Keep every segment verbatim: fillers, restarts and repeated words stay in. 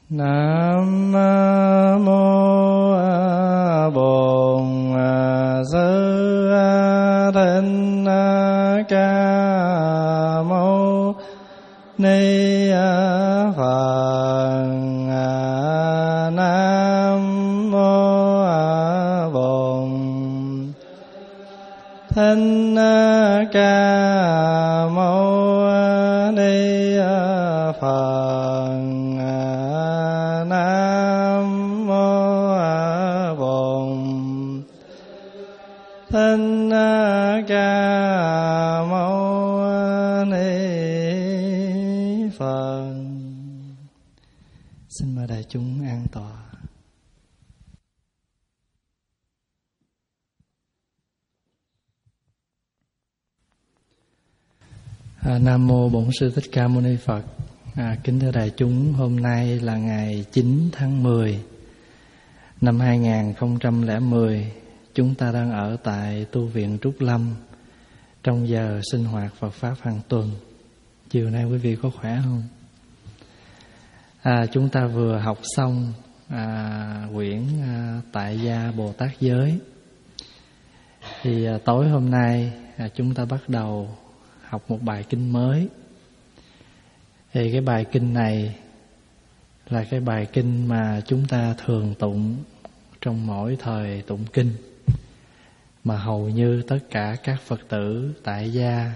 Nam mô Bổn Sư Thích Ca Mâu Ni Phật. Nam mô Bổn Thích Ca Mâu Ni Phật. Nam mô Bổn Thích Ca Mâu Ni Phật. Xin mời đại chúng an tọa. À, Nam mô Bổn Sư Thích Ca Mâu Ni Phật. À, kính thưa đại chúng, hôm nay là ngày chín tháng mười năm hai nghìn không trăm lẻ mười. Chúng ta đang ở tại tu viện Trúc Lâm trong giờ sinh hoạt Phật Pháp hàng tuần. Chiều nay quý vị có khỏe không? À, chúng ta vừa học xong à, quyển à, Tại Gia Bồ Tát Giới. Thì à, tối hôm nay à, chúng ta bắt đầu học một bài kinh mới. Thì cái bài kinh này là cái bài kinh mà chúng ta thường tụng trong mỗi thời tụng kinh, mà hầu như tất cả các Phật tử tại gia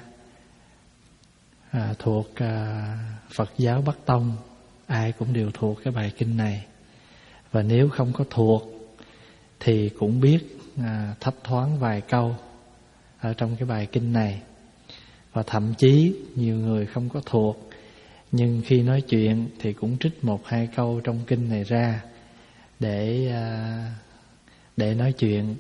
à, thuộc à, Phật giáo Bắc Tông ai cũng đều thuộc cái bài kinh này. Và nếu không có thuộc thì cũng biết à, thấp thoáng vài câu ở trong cái bài kinh này. Và thậm chí nhiều người không có thuộc, nhưng khi nói chuyện thì cũng trích một hai câu trong kinh này ra để để nói chuyện.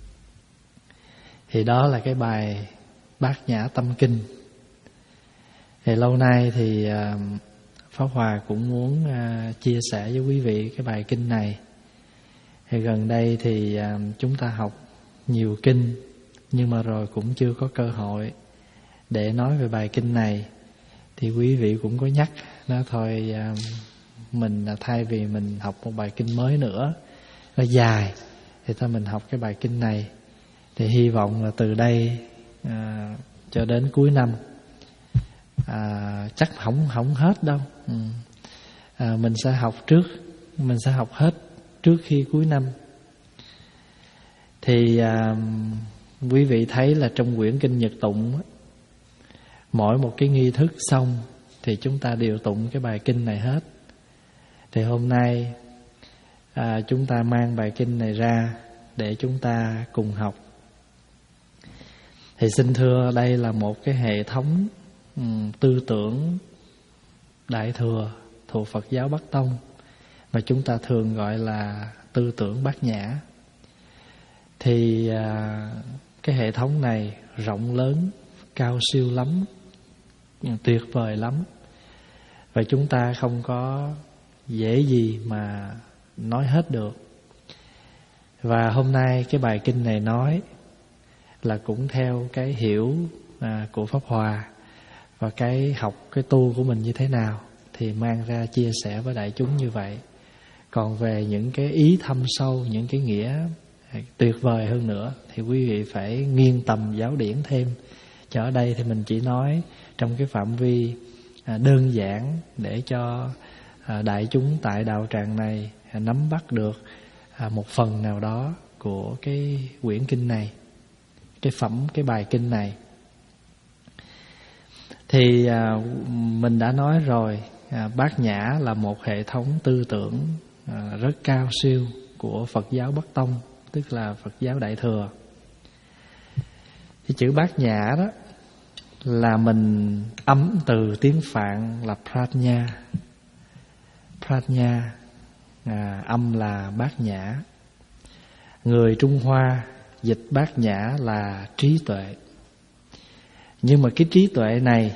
Thì đó là cái bài Bát Nhã Tâm Kinh. Thì lâu nay thì Pháp Hòa cũng muốn chia sẻ với quý vị cái bài kinh này. Thì gần đây thì chúng ta học nhiều kinh, nhưng mà rồi cũng chưa có cơ hội để nói về bài kinh này. Thì quý vị cũng có nhắc nó thôi, mình thay vì mình học một bài kinh mới nữa nó dài, thì thôi mình học cái bài kinh này. Thì hy vọng là từ đây à, cho đến cuối năm à, chắc không không hết đâu. ừ. à, Mình sẽ học trước, mình sẽ học hết trước khi cuối năm. Thì à, quý vị thấy là trong quyển kinh Nhật Tụng, mỗi một cái nghi thức xong thì chúng ta đều tụng cái bài kinh này hết. Thì hôm nay à, chúng ta mang bài kinh này ra để chúng ta cùng học. Thì xin thưa, đây là một cái hệ thống um, tư tưởng Đại Thừa thuộc Phật giáo Bắc Tông, mà chúng ta thường gọi là tư tưởng Bát Nhã. Thì à, cái hệ thống này rộng lớn, cao siêu lắm, tuyệt vời lắm. Và chúng ta không có dễ gì mà nói hết được. Và hôm nay cái bài kinh này nói là cũng theo cái hiểu à, của Pháp Hòa, và cái học, cái tu của mình như thế nào thì mang ra chia sẻ với đại chúng như vậy. Còn về những cái ý thâm sâu, những cái nghĩa tuyệt vời hơn nữa thì quý vị phải nghiêng tầm giáo điển thêm. Cho ở đây thì mình chỉ nói trong cái phạm vi à, đơn giản để cho à, đại chúng tại đạo tràng này à, nắm bắt được à, một phần nào đó của cái quyển kinh này, cái phẩm, cái bài kinh này. Thì à, mình đã nói rồi, à, Bát Nhã là một hệ thống tư tưởng à, rất cao siêu của Phật giáo Bắc Tông, tức là Phật giáo Đại Thừa. Thì chữ Bát Nhã đó là mình ấm từ tiếng Phạn là Prajna. Prajna à, âm là Bát Nhã. Người Trung Hoa dịch Bát Nhã là trí tuệ. Nhưng mà cái trí tuệ này,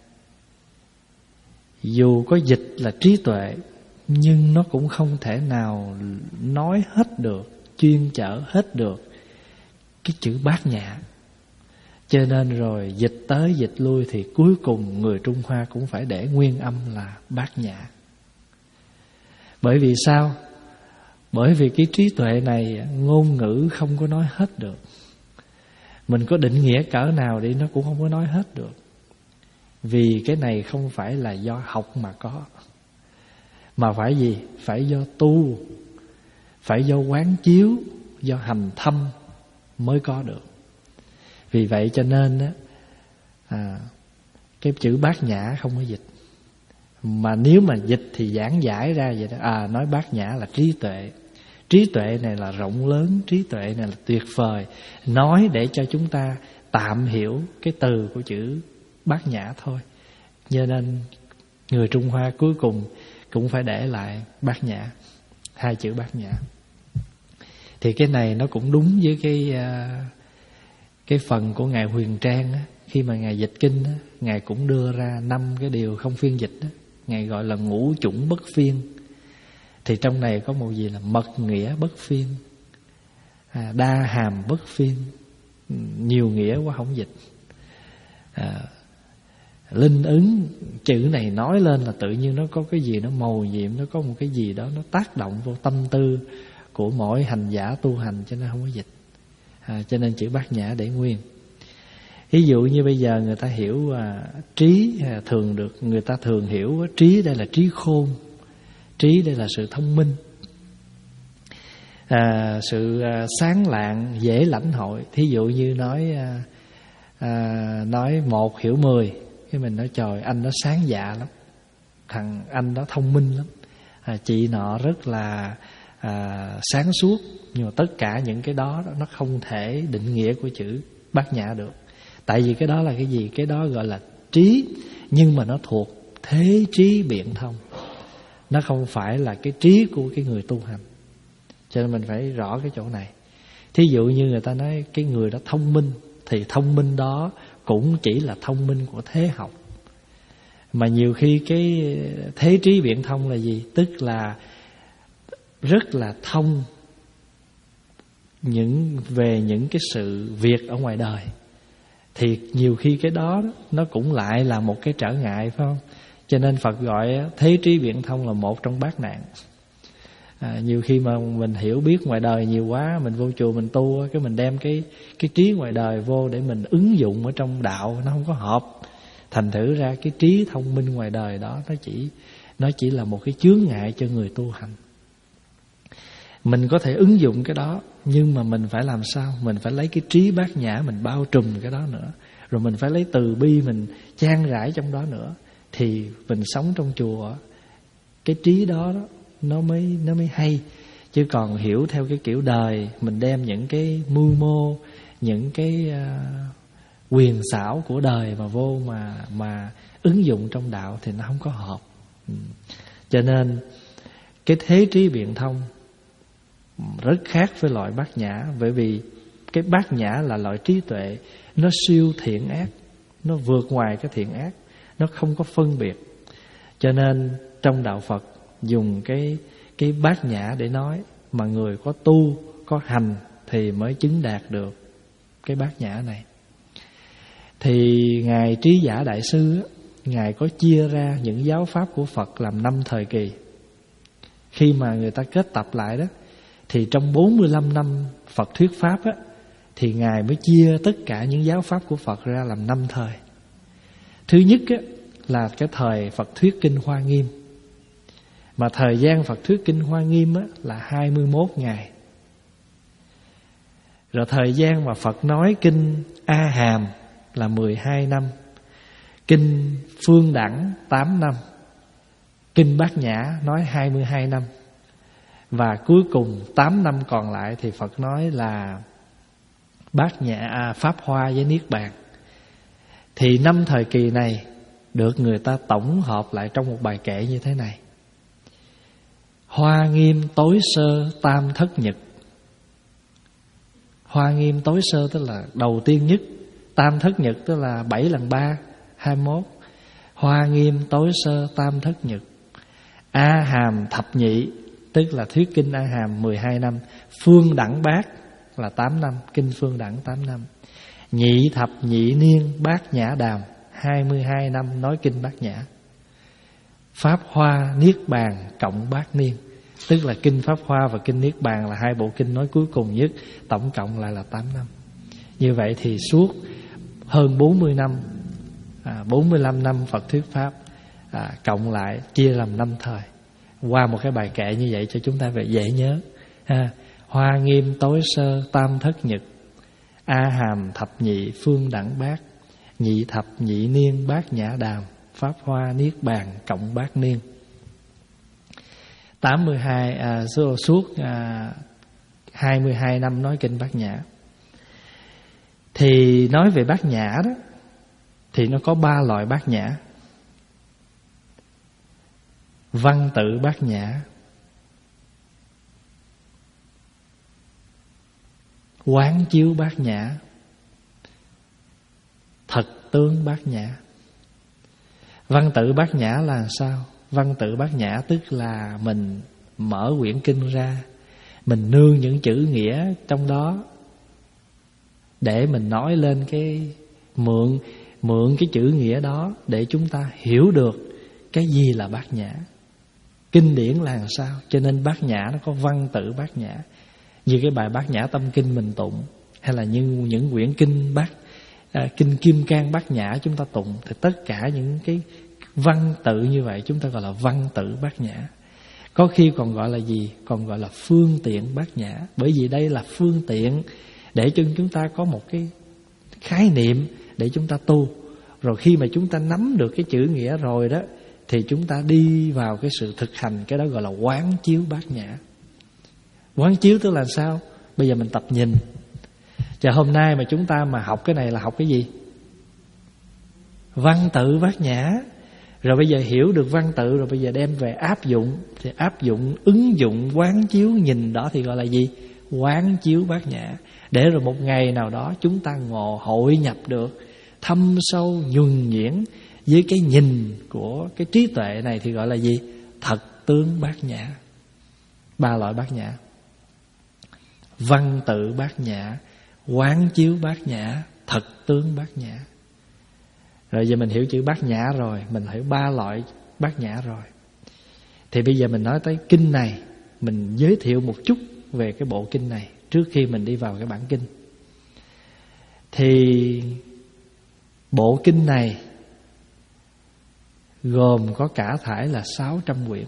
dù có dịch là trí tuệ, nhưng nó cũng không thể nào nói hết được, chuyên chở hết được cái chữ Bát Nhã. Cho nên rồi dịch tới dịch lui thì cuối cùng người Trung Hoa cũng phải để nguyên âm là Bát Nhã. Bởi vì sao? Bởi vì cái trí tuệ này ngôn ngữ không có nói hết được. Mình có định nghĩa cỡ nào đi nó cũng không có nói hết được. Vì cái này không phải là do học mà có, mà phải gì? Phải do tu, phải do quán chiếu, do hành thâm mới có được. Vì vậy cho nên á, à, cái chữ bát nhã không có dịch. Mà nếu mà dịch thì giảng giải ra vậy đó. À, nói bát nhã là trí tuệ. Trí tuệ này là rộng lớn, trí tuệ này là tuyệt vời. Nói để cho chúng ta tạm hiểu cái từ của chữ bát nhã thôi. Cho nên người Trung Hoa cuối cùng cũng phải để lại bát nhã, hai chữ bát nhã. Thì cái này nó cũng đúng với cái cái phần của Ngài Huyền Trang á. Khi mà Ngài dịch kinh á, Ngài cũng đưa ra năm cái điều không phiên dịch á. Ngài gọi là ngũ chủng bất phiên. Thì trong này có một gì là mật nghĩa bất phiên, à, đa hàm bất phiên. Nhiều nghĩa quá không dịch. à, Linh ứng, chữ này nói lên là tự nhiên nó có cái gì nó mầu nhiệm, nó có một cái gì đó nó tác động vô tâm tư của mỗi hành giả tu hành, cho nên không có dịch. à, Cho nên chữ bát nhã để nguyên. Ví dụ như bây giờ người ta hiểu à, trí à, thường được, người ta thường hiểu trí đây là trí khôn. Trí đây là sự thông minh, à, sự à, sáng lạng, dễ lãnh hội. Thí dụ như nói à, à, nói một hiểu mười, cái mình nói trời anh đó sáng dạ lắm, thằng anh đó thông minh lắm, à, chị nọ rất là à, sáng suốt. Nhưng mà tất cả những cái đó nó không thể định nghĩa của chữ bát nhã được. Tại vì cái đó là cái gì? Cái đó gọi là trí, nhưng mà nó thuộc thế trí biện thông. Nó không phải là cái trí của cái người tu hành. Cho nên mình phải rõ cái chỗ này. Thí dụ như người ta nói cái người đó thông minh, thì thông minh đó cũng chỉ là thông minh của thế học. Mà nhiều khi cái thế trí biện thông là gì? Tức là rất là thông những về những cái sự việc ở ngoài đời. Thì nhiều khi cái đó nó cũng lại là một cái trở ngại, phải không? Cho nên Phật gọi thế trí biện thông là một trong bát nạn. à, Nhiều khi mà mình hiểu biết ngoài đời nhiều quá, mình vô chùa mình tu, cái mình đem cái cái trí ngoài đời vô để mình ứng dụng ở trong đạo, nó không có hợp. Thành thử ra cái trí thông minh ngoài đời đó nó chỉ nó chỉ là một cái chướng ngại cho người tu hành. Mình có thể ứng dụng cái đó, nhưng mà mình phải làm sao? Mình phải lấy cái trí bát nhã mình bao trùm cái đó nữa. Rồi mình phải lấy từ bi mình chan rải trong đó nữa. Thì mình sống trong chùa, cái trí đó, đó nó mới nó mới hay. Chứ còn hiểu theo cái kiểu đời, mình đem những cái mưu mô, những cái uh, quyền xảo của đời mà vô mà mà ứng dụng trong đạo thì nó không có hợp. ừ. Cho nên cái thế trí biện thông rất khác với loại bát nhã. Bởi vì cái bát nhã là loại trí tuệ, nó siêu thiện ác, nó vượt ngoài cái thiện ác, nó không có phân biệt. Cho nên trong đạo Phật dùng cái cái bát nhã để nói, mà người có tu, có hành thì mới chứng đạt được cái bát nhã này. Thì Ngài Trí Giả Đại Sư, Ngài có chia ra những giáo pháp của Phật làm năm thời kỳ. Khi mà người ta kết tập lại đó, thì trong bốn mươi lăm năm Phật thuyết pháp á, thì Ngài mới chia tất cả những giáo pháp của Phật ra làm năm thời. Thứ nhất á, là cái thời Phật thuyết Kinh Hoa Nghiêm. Mà thời gian Phật thuyết Kinh Hoa Nghiêm á, là hai mươi mốt ngày. Rồi thời gian mà Phật nói Kinh A Hàm là mười hai năm, Kinh Phương Đẳng tám năm, Kinh Bát Nhã nói hai mươi hai năm. Và cuối cùng tám năm còn lại thì Phật nói là Bát Nhã à, Pháp Hoa với Niết Bàn. Thì năm thời kỳ này được người ta tổng hợp lại trong một bài kệ như thế này: Hoa Nghiêm tối sơ tam thất nhật. Hoa Nghiêm tối sơ tức là đầu tiên nhất, tam thất nhật tức là bảy lần ba, hai mươi mốt. Hoa Nghiêm tối sơ tam thất nhật. A Hàm thập nhị, tức là thuyết Kinh A Hàm mười hai năm. Phương Đẳng Bát là tám năm, Kinh Phương Đẳng tám năm. Nhị thập nhị niên Bát Nhã Đàm, hai mươi hai năm nói Kinh Bát Nhã. Pháp Hoa Niết Bàn cộng Bát Niên, Tức là kinh Pháp Hoa và kinh Niết Bàn là hai bộ kinh nói cuối cùng nhất, tổng cộng lại là tám năm. Như vậy thì suốt hơn bốn mươi năm, à, bốn mươi lăm năm Phật thuyết Pháp, à, cộng lại chia làm năm thời. Qua một cái bài kệ như vậy cho chúng ta về dễ nhớ. ha. Hoa nghiêm tối sơ tam thất nhật, A hàm thập nhị phương đẳng bát, nhị thập nhị niên bát nhã đàm, Pháp Hoa Niết Bàn cộng bát niên. tám mươi hai à, suốt à, hai mươi hai năm nói kinh Bát Nhã. Thì nói về Bát Nhã đó, thì nó có ba loại Bát Nhã. Văn tự Bát Nhã, quán chiếu Bát Nhã, thật tướng Bát Nhã. Văn tự Bát Nhã là sao? Văn tự Bát Nhã tức là mình mở quyển kinh ra, mình nương những chữ nghĩa trong đó để mình nói lên cái mượn mượn cái chữ nghĩa đó để chúng ta hiểu được cái gì là Bát Nhã. Kinh điển là làm sao? Cho nên Bát Nhã nó có văn tự Bát Nhã. Như cái bài Bát Nhã Tâm Kinh mình tụng, hay là như những quyển kinh Bát à, kinh Kim Cang Bát Nhã chúng ta tụng, thì tất cả những cái văn tự như vậy chúng ta gọi là văn tự Bát Nhã. Có khi còn gọi là gì? Còn gọi là phương tiện Bát Nhã. Bởi vì đây là phương tiện để cho chúng ta có một cái khái niệm để chúng ta tu. Rồi khi mà chúng ta nắm được cái chữ nghĩa rồi đó, thì chúng ta đi vào cái sự thực hành. Cái đó gọi là quán chiếu Bát Nhã. Quán chiếu tức là sao? Bây giờ mình tập nhìn. Và hôm nay mà chúng ta mà học cái này là học cái gì? Văn tự Bát Nhã. Rồi bây giờ hiểu được văn tự, rồi bây giờ đem về áp dụng. Thì áp dụng, ứng dụng, quán chiếu, nhìn đó thì gọi là gì? Quán chiếu Bát Nhã. Để rồi một ngày nào đó chúng ta ngộ hội nhập được, thâm sâu, nhuần nhuyễn với cái nhìn của cái trí tuệ này thì gọi là gì? Thật tướng Bát Nhã. Ba loại Bát Nhã: văn tự Bát Nhã, quán chiếu Bát Nhã, thật tướng Bát Nhã. Rồi giờ mình hiểu chữ Bát Nhã rồi, mình hiểu ba loại Bát Nhã rồi. Thì bây giờ mình nói tới kinh này, mình giới thiệu một chút về cái bộ kinh này trước khi mình đi vào cái bản kinh. Thì bộ kinh này gồm có cả thảy là sáu trăm quyển.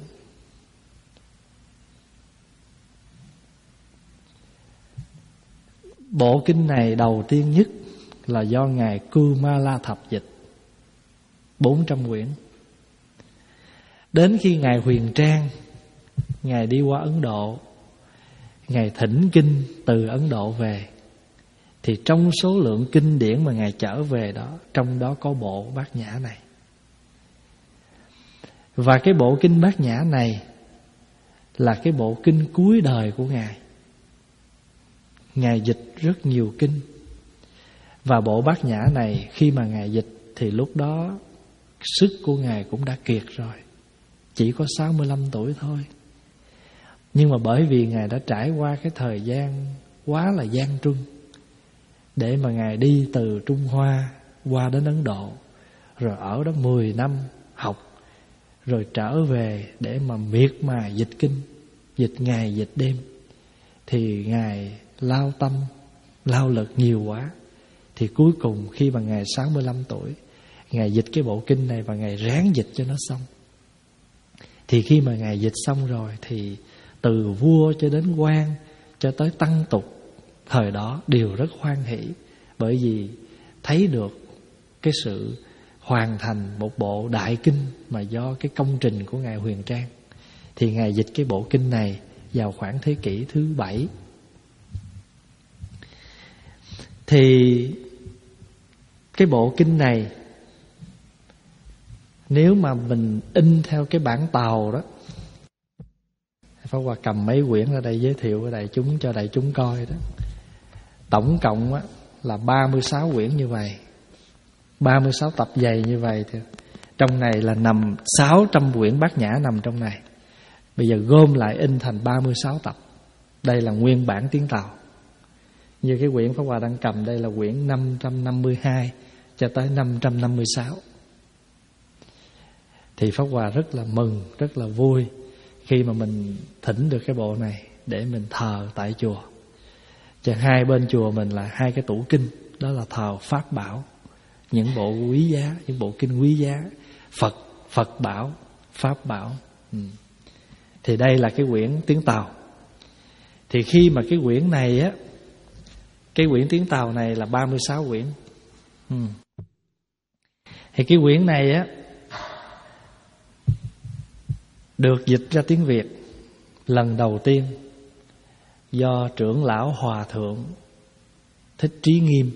Bộ kinh này đầu tiên nhất là do Ngài Kumala Thập dịch, bốn trăm quyển. Đến khi Ngài Huyền Trang, Ngài đi qua Ấn Độ, Ngài thỉnh kinh từ Ấn Độ về, thì trong số lượng kinh điển mà Ngài trở về đó, trong đó có bộ Bát Nhã này. Và cái bộ kinh Bát Nhã này là cái bộ kinh cuối đời của Ngài. Ngài dịch rất nhiều kinh. Và bộ Bát Nhã này khi mà Ngài dịch thì lúc đó sức của Ngài cũng đã kiệt rồi, chỉ có sáu mươi lăm tuổi thôi. Nhưng mà bởi vì Ngài đã trải qua cái thời gian quá là gian truân, để mà Ngài đi từ Trung Hoa qua đến Ấn Độ, rồi ở đó mười năm học, rồi trở về để mà miệt mài dịch kinh, dịch ngày dịch đêm, thì Ngài lao tâm, lao lực nhiều quá. Thì cuối cùng khi mà Ngài sáu mươi lăm tuổi, Ngài dịch cái bộ kinh này và Ngài ráng dịch cho nó xong. Thì khi mà Ngài dịch xong rồi thì từ vua cho đến quan cho tới tăng tục thời đó đều rất hoan hỷ, bởi vì thấy được cái sự hoàn thành một bộ đại kinh mà do cái công trình của Ngài Huyền Trang. Thì Ngài dịch cái bộ kinh này vào khoảng thế kỷ thứ bảy. Thì cái bộ kinh này, nếu mà mình in theo cái bản Tàu đó, Pháp Hòa cầm mấy quyển ra đây giới thiệu với đại chúng, cho đại chúng coi đó. Tổng cộng á, là ba mươi sáu quyển như vậy, ba mươi sáu tập dày như vậy. Thì trong này là nằm sáu trăm quyển Bát Nhã nằm trong này. Bây giờ gom lại in thành ba mươi sáu tập. Đây là nguyên bản tiếng Tàu. Như cái quyển Pháp Hòa đang cầm đây là quyển năm trăm năm mươi hai cho tới năm trăm năm mươi sáu. Thì Pháp Hòa rất là mừng, rất là vui khi mà mình thỉnh được cái bộ này để mình thờ tại chùa. Chẳng hai bên chùa mình là hai cái tủ kinh, đó là thờ pháp bảo, những bộ quý giá, những bộ kinh quý giá, Phật, Phật bảo, pháp bảo. ừ. Thì đây là cái quyển tiếng Tàu. Thì khi mà cái quyển này á, cái quyển tiếng Tàu này là ba mươi sáu quyển. ừ. Thì cái quyển này á được dịch ra tiếng Việt lần đầu tiên do trưởng lão Hòa Thượng Thích Trí Nghiêm.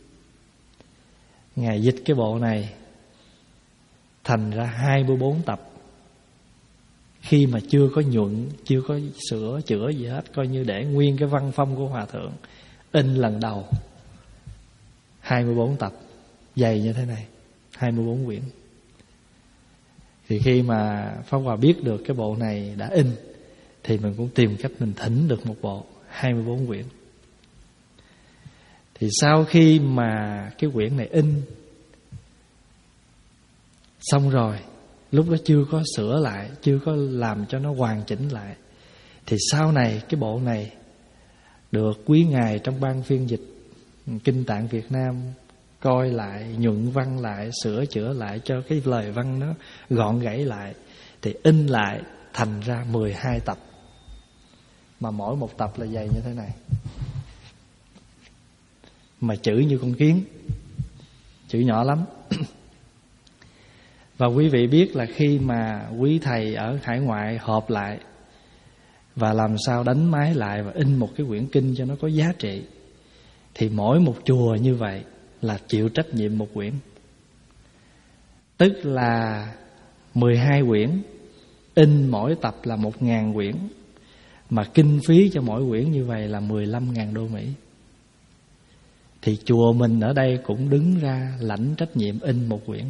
Ngài dịch cái bộ này thành ra hai mươi bốn tập, khi mà chưa có nhuận, chưa có sửa chữa gì hết, coi như để nguyên cái văn phong của Hòa Thượng, in lần đầu. Hai mươi bốn tập, dày như thế này, hai mươi bốn quyển. Thì khi mà Pháp Hòa biết được cái bộ này đã in, thì mình cũng tìm cách mình thỉnh được một bộ hai mươi bốn quyển. Thì sau khi mà cái quyển này in xong rồi, lúc đó chưa có sửa lại, chưa có làm cho nó hoàn chỉnh lại, thì sau này cái bộ này được quý ngài trong ban phiên dịch Kinh Tạng Việt Nam coi lại, nhuận văn lại, sửa chữa lại cho cái lời văn nó gọn gãy lại, thì in lại thành ra mười hai tập. Mà mỗi một tập là dày như thế này, mà chữ như con kiến, chữ nhỏ lắm. Và quý vị biết là khi mà quý thầy ở hải ngoại họp lại và làm sao đánh máy lại và in một cái quyển kinh cho nó có giá trị, thì mỗi một chùa như vậy là chịu trách nhiệm một quyển. Tức là mười hai quyển, in mỗi tập là một ngàn quyển, mà kinh phí cho mỗi quyển như vậy là mười lăm ngàn đô Mỹ. Thì chùa mình ở đây cũng đứng ra lãnh trách nhiệm in một quyển.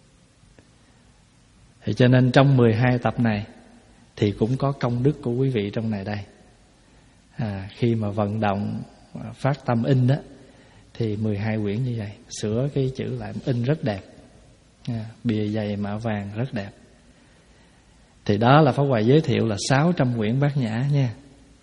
Thì cho nên trong mười hai tập này thì cũng có công đức của quý vị trong này đây. à, Khi mà vận động phát tâm in đó, thì mười hai quyển như vậy, sửa cái chữ lại, in rất đẹp, à, bìa dày mạ vàng rất đẹp. Thì đó là Pháp Hòa giới thiệu là sáu trăm quyển Bát Nhã nha.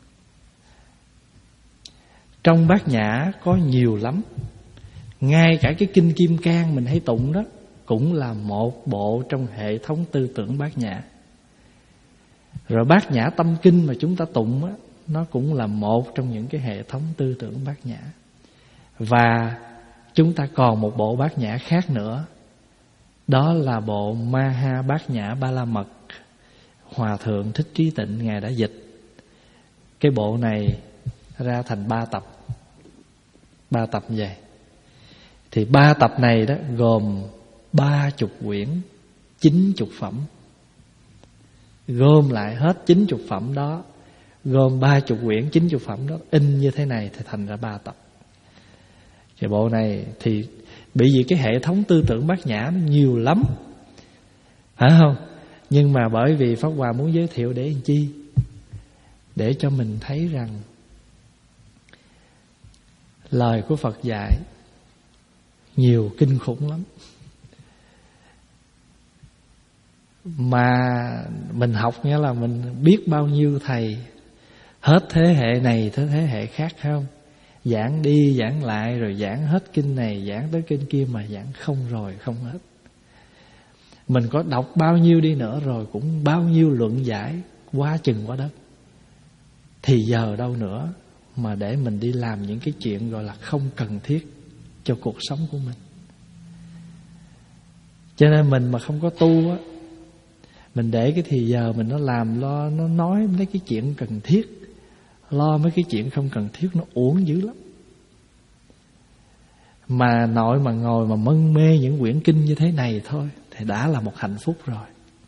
Trong Bát Nhã có nhiều lắm. Ngay cả cái kinh Kim Cang mình hay tụng đó cũng là một bộ trong hệ thống tư tưởng Bát Nhã. Rồi Bát Nhã Tâm Kinh mà chúng ta tụng á, nó cũng là một trong những cái hệ thống tư tưởng Bát Nhã. Và chúng ta còn một bộ Bát Nhã khác nữa, đó là bộ Maha Bát Nhã Ba La Mật. Hòa Thượng Thích Trí Tịnh ngài đã dịch cái bộ này ra thành ba tập, ba tập như vậy. Thì ba tập này đó gồm ba chục quyển, chín chục phẩm. Gom lại hết chín chục phẩm đó, gồm ba chục quyển, chín chục phẩm đó, in như thế này thì thành ra ba tập. Cái bộ này thì bởi vì cái hệ thống tư tưởng Bát Nhã nó nhiều lắm, phải không? Nhưng mà bởi vì Pháp Hòa muốn giới thiệu để làm chi? Để cho mình thấy rằng lời của Phật dạy nhiều kinh khủng lắm. Mà mình học nghĩa là mình biết bao nhiêu thầy, hết thế hệ này tới thế hệ khác, không? Giảng đi giảng lại, rồi giảng hết kinh này, giảng tới kinh kia, mà giảng không rồi không hết. Mình có đọc bao nhiêu đi nữa rồi cũng bao nhiêu luận giải quá chừng quá đất. Thì giờ đâu nữa mà để mình đi làm những cái chuyện gọi là không cần thiết cho cuộc sống của mình. Cho nên mình mà không có tu á, mình để cái thì giờ mình nó làm lo, nó nói mấy cái chuyện cần thiết, lo mấy cái chuyện không cần thiết, nó uổng dữ lắm. Mà nội mà ngồi mà mân mê những quyển kinh như thế này thôi thì đã là một hạnh phúc rồi.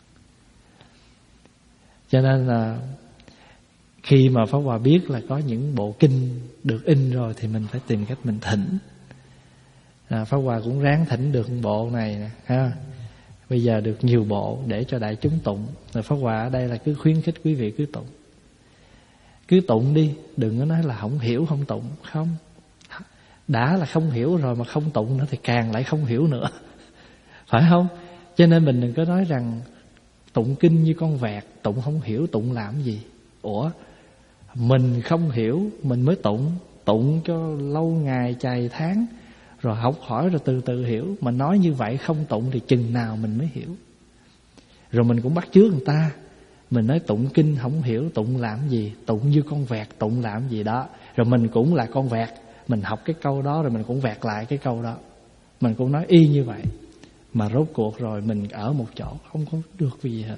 Cho nên là khi mà Pháp Hòa biết là có những bộ kinh được in rồi thì mình phải tìm cách mình thỉnh. à, Pháp Hòa cũng ráng thỉnh được bộ này nè, ha. Bây giờ được nhiều bộ để cho đại chúng tụng. Rồi Pháp Hòa ở đây là cứ khuyến khích quý vị cứ tụng. Cứ tụng đi, đừng có nói là không hiểu không tụng. Không, đã là không hiểu rồi mà không tụng nữa thì càng lại không hiểu nữa, phải không? Cho nên mình đừng có nói rằng Tụng kinh như con vẹt, tụng không hiểu tụng làm gì. Ủa, mình không hiểu mình mới tụng, tụng cho lâu ngày chày tháng, rồi học hỏi rồi từ từ hiểu. Mà nói như vậy không tụng thì chừng nào mình mới hiểu. Rồi mình cũng bắt chước người ta, mình nói tụng kinh không hiểu tụng làm gì, tụng như con vẹt tụng làm gì đó. Rồi mình cũng là con vẹt, mình học cái câu đó rồi mình cũng vẹt lại cái câu đó, mình cũng nói y như vậy. Mà rốt cuộc rồi mình ở một chỗ không có được cái gì hết.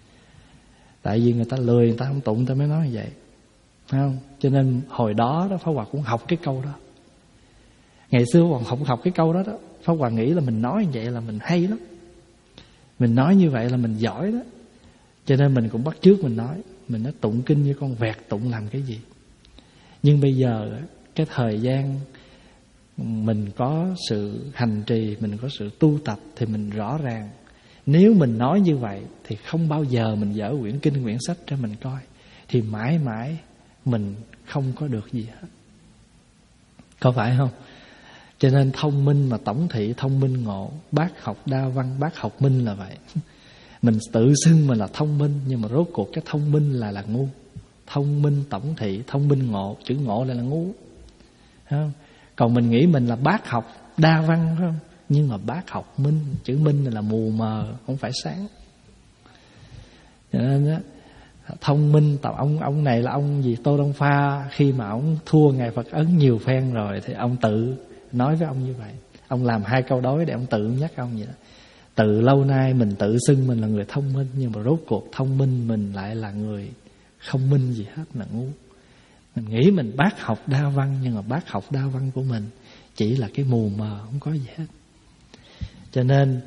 Tại vì người ta lười, người ta không tụng, người ta mới nói như vậy, thấy không? Cho nên hồi đó đó Pháp Hòa cũng học cái câu đó. Ngày xưa còn không học cái câu đó đó, Pháp Hòa nghĩ là mình nói như vậy là mình hay lắm, mình nói như vậy là mình giỏi đó. Cho nên mình cũng bắt chước mình nói, mình nói tụng kinh như con vẹt tụng làm cái gì. Nhưng bây giờ cái thời gian mình có sự hành trì, mình có sự tu tập thì mình rõ ràng nếu mình nói như vậy thì không bao giờ mình dở quyển kinh quyển sách ra mình coi, thì mãi mãi mình không có được gì hết. Có phải không? Cho nên thông minh mà tổng thị thông minh ngộ, bác học đa văn bác học minh là vậy. Mình tự xưng mình là thông minh, nhưng mà rốt cuộc cái thông minh là là ngu. Thông minh tổng thị thông minh ngộ, chữ ngộ là là ngu, không? Còn mình nghĩ mình là bác học đa văn, phải không? Nhưng mà bác học minh, chữ minh là mù mờ, không phải sáng. Cho nên đó, thông minh tập ông ông này là ông gì Tô Đông Pha, khi mà ông thua ngài Phật Ấn nhiều phen rồi thì ông tự nói với ông như vậy. Ông làm hai câu đối để ông tự nhắc ông vậy đó. Từ lâu nay mình tự xưng mình là người thông minh, nhưng mà rốt cuộc thông minh mình lại là người không minh gì hết, là ngu. Mình nghĩ mình bác học đa văn, nhưng mà bác học đa văn của mình chỉ là cái mù mờ, không có gì hết. Cho nên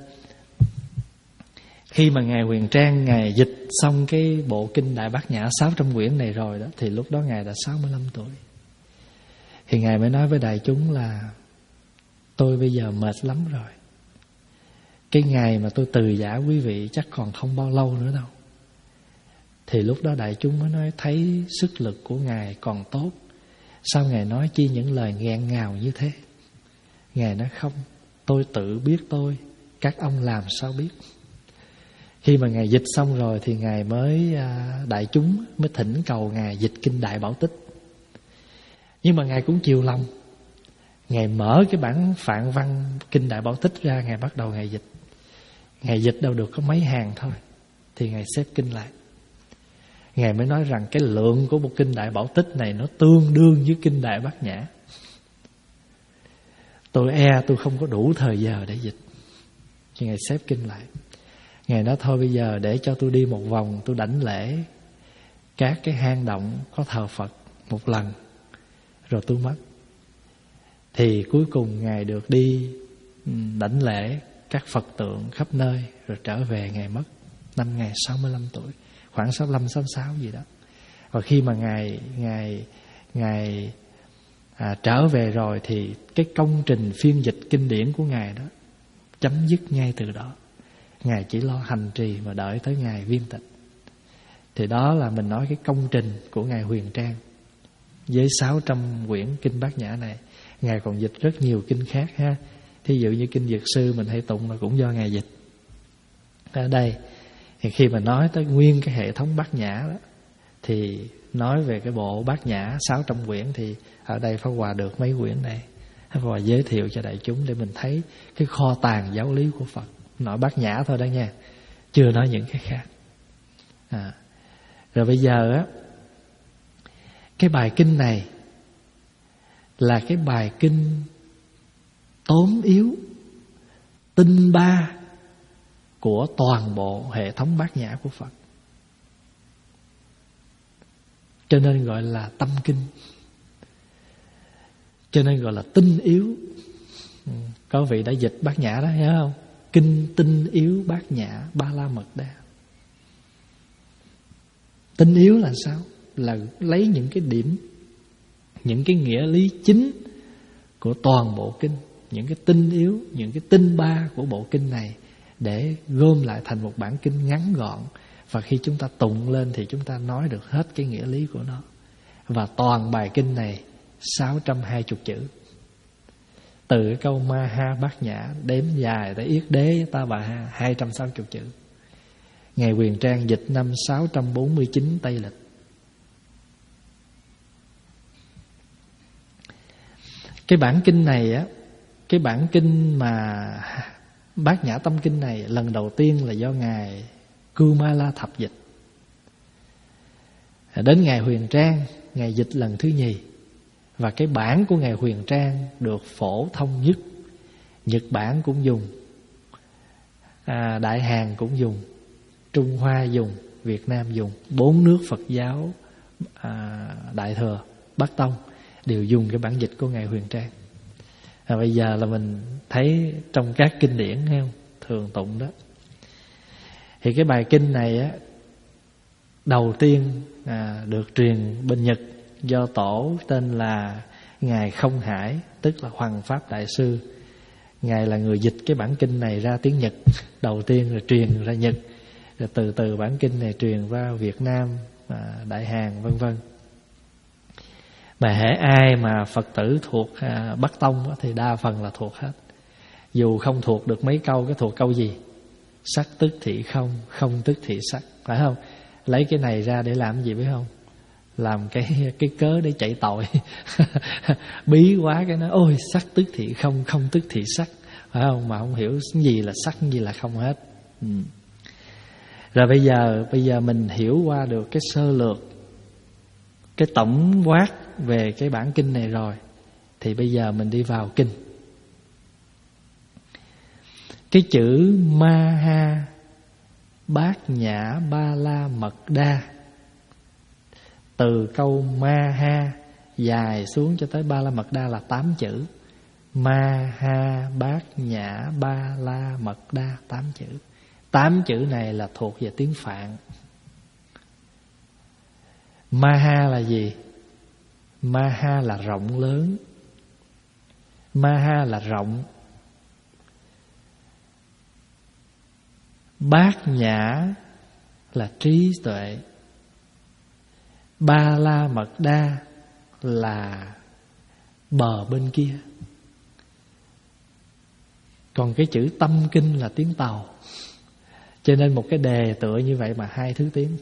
khi mà Ngài Huyền Trang Ngài dịch xong cái bộ kinh Đại Bát Nhã sáu trăm quyển này rồi đó, thì lúc đó Ngài đã sáu mươi lăm tuổi. Thì Ngài mới nói với đại chúng là tôi bây giờ mệt lắm rồi. Cái ngày mà tôi từ giã quý vị chắc còn không bao lâu nữa đâu. Thì lúc đó đại chúng mới nói thấy sức lực của Ngài còn tốt, sao Ngài nói chi những lời nghẹn ngào như thế? Ngài nói không, tôi tự biết tôi, các ông làm sao biết. Khi mà Ngài dịch xong rồi thì Ngài mới, đại chúng mới thỉnh cầu Ngài dịch kinh Đại Bảo Tích. Nhưng mà Ngài cũng chiều lòng. Ngài mở cái bản phạn văn kinh Đại Bảo Tích ra, Ngài bắt đầu Ngài dịch. Ngài dịch đâu được có mấy hàng thôi, thì Ngài xếp kinh lại. Ngài mới nói rằng cái lượng của một kinh Đại Bảo Tích này nó tương đương với kinh Đại Bát Nhã. Tôi e tôi không có đủ thời giờ để dịch, thì Ngài xếp kinh lại. Ngài nói thôi bây giờ để cho tôi đi một vòng, tôi đảnh lễ các cái hang động có thờ Phật một lần, rồi tôi mất. Thì cuối cùng Ngài được đi đảnh lễ các Phật tượng khắp nơi, rồi trở về Ngài mất năm Ngài sáu mươi lăm tuổi, khoảng sáu mươi lăm, sáu mươi sáu gì đó. Và khi mà Ngài Ngài Ngài à, trở về rồi thì cái công trình phiên dịch kinh điển của Ngài đó chấm dứt ngay từ đó. Ngài chỉ lo hành trì và đợi tới Ngài viên tịch. Thì đó là mình nói cái công trình của Ngài Huyền Trang. Với sáu trăm quyển kinh Bát Nhã này, Ngài còn dịch rất nhiều kinh khác ha. Thí dụ như kinh Dược Sư mình hay tụng là cũng do Ngài dịch. Ở đây thì khi mà nói tới nguyên cái hệ thống Bát Nhã đó, thì nói về cái bộ Bát Nhã sáu trăm quyển, thì ở đây Pháp Hòa được mấy quyển này, Pháp Hòa giới thiệu cho đại chúng để mình thấy cái kho tàng giáo lý của Phật. Nói Bát Nhã thôi đó nha, chưa nói những cái khác. à. Rồi bây giờ á, cái bài kinh này là cái bài kinh tóm yếu, tinh ba của toàn bộ hệ thống Bát Nhã của Phật. Cho nên gọi là tâm kinh, cho nên gọi là tinh yếu. Có vị đã dịch Bát Nhã đó, hiểu không? Kinh tinh yếu Bát Nhã Ba La Mật Đa. Tinh yếu là sao? Là lấy những cái điểm, những cái nghĩa lý chính của toàn bộ kinh, những cái tinh yếu, những cái tinh ba của bộ kinh này, để gom lại thành một bản kinh ngắn gọn. Và khi chúng ta tụng lên thì chúng ta nói được hết cái nghĩa lý của nó. Và toàn bài kinh này sáu trăm hai mươi chữ. Từ cái câu Ma Ha Bát Nhã đếm dài tới Yết Đế Ta Bà Ha hai trăm sáu mươi chữ. Ngài Huyền Trang dịch năm sáu trăm bốn mươi chín Tây Lịch. Cái bản kinh này á, cái bản kinh mà Bát Nhã Tâm Kinh này lần đầu tiên là do Ngài Kumala Thập dịch. Đến Ngài Huyền Trang, Ngài dịch lần thứ nhì. Và cái bản của Ngài Huyền Trang được phổ thông nhất. Nhật Bản cũng dùng, à, Đại Hàn cũng dùng, Trung Hoa dùng, Việt Nam dùng. Bốn nước Phật giáo à, Đại Thừa, Bắc Tông đều dùng cái bản dịch của Ngài Huyền Trang. à, Bây giờ là mình thấy trong các kinh điển thấy không? Thường tụng đó. Thì cái bài kinh này á, đầu tiên à, được truyền bên Nhật do tổ tên là Ngài Không Hải, tức là Hoằng Pháp Đại Sư. Ngài là người dịch cái bản kinh này ra tiếng Nhật đầu tiên, rồi truyền ra Nhật, rồi từ từ bản kinh này truyền ra Việt Nam, à, Đại Hàn vân vân. Mà hễ ai mà Phật tử thuộc à, Bắc Tông thì đa phần là thuộc hết. Dù không thuộc được mấy câu, cái thuộc câu gì? Sắc tức thị không, không tức thị sắc, phải không? Lấy cái này ra để làm gì biết không? Làm cái cái cớ để chạy tội. Bí quá cái nói ôi sắc tức thị không, không tức thị sắc, phải không? Mà không hiểu gì là sắc, gì là không hết. ừ. Rồi bây giờ Bây giờ mình hiểu qua được cái sơ lược, cái tổng quát về cái bản kinh này rồi, thì bây giờ mình đi vào kinh. Cái chữ Ma Ha Bát Nhã Ba La Mật Đa, từ câu Ma Ha dài xuống cho tới Ba La Mật Đa là tám chữ. Ma Ha Bát Nhã Ba La Mật Đa, tám chữ. Tám chữ này là thuộc về tiếng Phạn. Ma Ha là gì? Ma Ha là rộng lớn. Ma Ha là rộng. Bát Nhã là trí tuệ. Ba La Mật Đa là bờ bên kia. Còn cái chữ tâm kinh là tiếng Tàu. Cho nên một cái đề tựa như vậy mà hai thứ tiếng.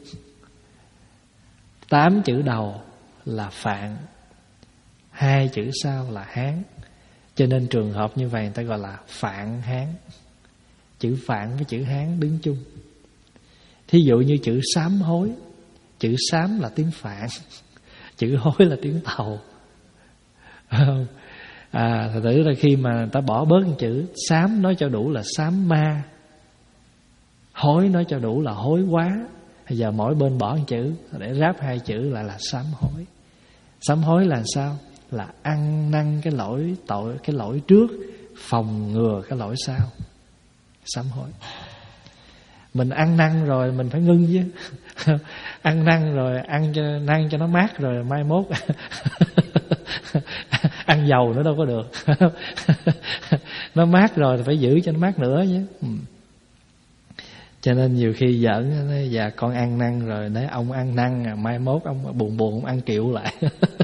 Tám chữ đầu là Phạn, hai chữ sau là Hán. Cho nên trường hợp như vậy người ta gọi là Phạn Hán. Chữ Phạn với chữ Hán đứng chung. Thí dụ như chữ sám hối, chữ sám là tiếng Phạn, chữ hối là tiếng Tàu. À, thật tử là khi mà người ta bỏ bớt một chữ, sám nói cho đủ là sám ma, hối nói cho đủ là hối quá. Bây giờ mỗi bên bỏ một chữ để ráp hai chữ lại là sám hối. Sám hối là sao? Là ăn năn cái lỗi tội, cái lỗi trước, phòng ngừa cái lỗi sau. Sám hối. Mình ăn năn rồi mình phải ngưng chứ. Ăn năn rồi ăn cho năn cho nó mát rồi mai mốt ăn dầu nữa đâu có được. Nó mát rồi thì phải giữ cho nó mát nữa chứ. ừ. Cho nên nhiều khi giỡn nói, dạ con ăn năn rồi, nếu ông ăn năn mai mốt ông buồn buồn ông ăn kiệu lại.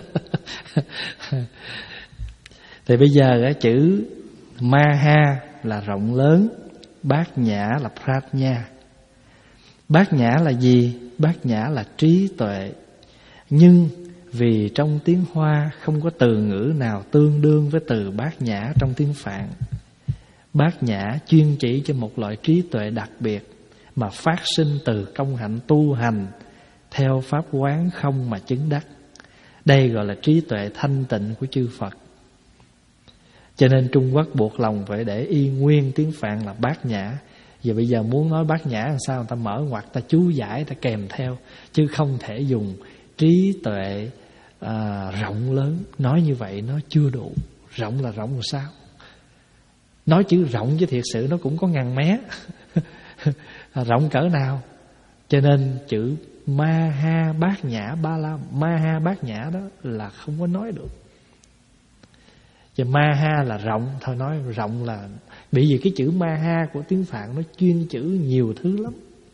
Thì bây giờ cái chữ Ma Ha là rộng lớn, Bát Nhã là Prajna. Bát Nhã là gì? Bát Nhã là trí tuệ. Nhưng vì trong tiếng Hoa không có từ ngữ nào tương đương với từ Bát Nhã trong tiếng Phạn. Bát Nhã chuyên chỉ cho một loại trí tuệ đặc biệt mà phát sinh từ công hạnh tu hành theo pháp quán không mà chứng đắc. Đây gọi là trí tuệ thanh tịnh của chư Phật. Cho nên Trung Quốc buộc lòng phải để y nguyên tiếng Phạn là Bát Nhã. Giờ bây giờ muốn nói Bát Nhã làm sao, người ta mở ngoặc, ta chú giải, ta kèm theo, chứ không thể dùng trí tuệ à, rộng lớn. Nói như vậy nó chưa đủ. Rộng là rộng làm sao? Nói chữ rộng chứ thiệt sự nó cũng có ngàn mé. Rộng cỡ nào? Cho nên chữ Ma Ha Bát Nhã Ba La, Ma Ha Bát Nhã đó là không có nói được. Chứ Ma Ha là rộng, thôi nói rộng là bởi vì cái chữ Ma Ha của tiếng Phạn nó chuyên chữ nhiều thứ lắm.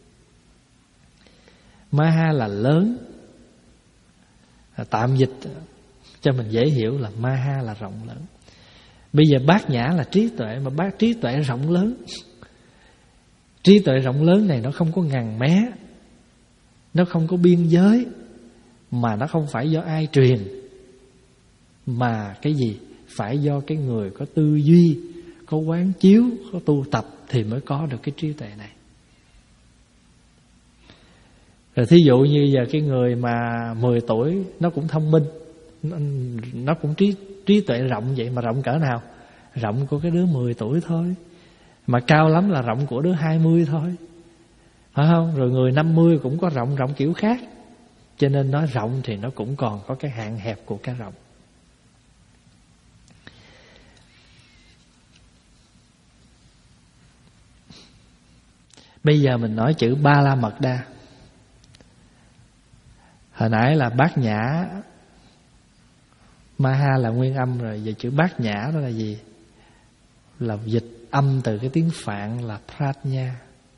Ma Ha là lớn, tạm dịch cho mình dễ hiểu là Ma Ha là rộng lớn. Bây giờ Bát Nhã là trí tuệ, mà bát trí tuệ rộng lớn. Trí tuệ rộng lớn này nó không có ngần mé, nó không có biên giới, mà nó không phải do ai truyền, mà cái gì? Phải do cái người có tư duy, có quán chiếu, có tu tập thì mới có được cái trí tuệ này. Rồi thí dụ như giờ cái người mà mười tuổi nó cũng thông minh, nó cũng trí, trí tuệ rộng vậy, mà rộng cỡ nào? Rộng của cái đứa mười tuổi thôi, mà cao lắm là rộng của đứa hai mươi thôi, phải không? Rồi người năm mươi cũng có rộng, rộng kiểu khác. Cho nên nói rộng thì nó cũng còn có cái hạn hẹp của cái rộng. Bây giờ mình nói chữ Ba La Mật Đa. Hồi nãy là Bát Nhã, Ma Ha là nguyên âm rồi. Giờ chữ Bát Nhã đó là gì? Là dịch âm từ cái tiếng Phạn là Prajna.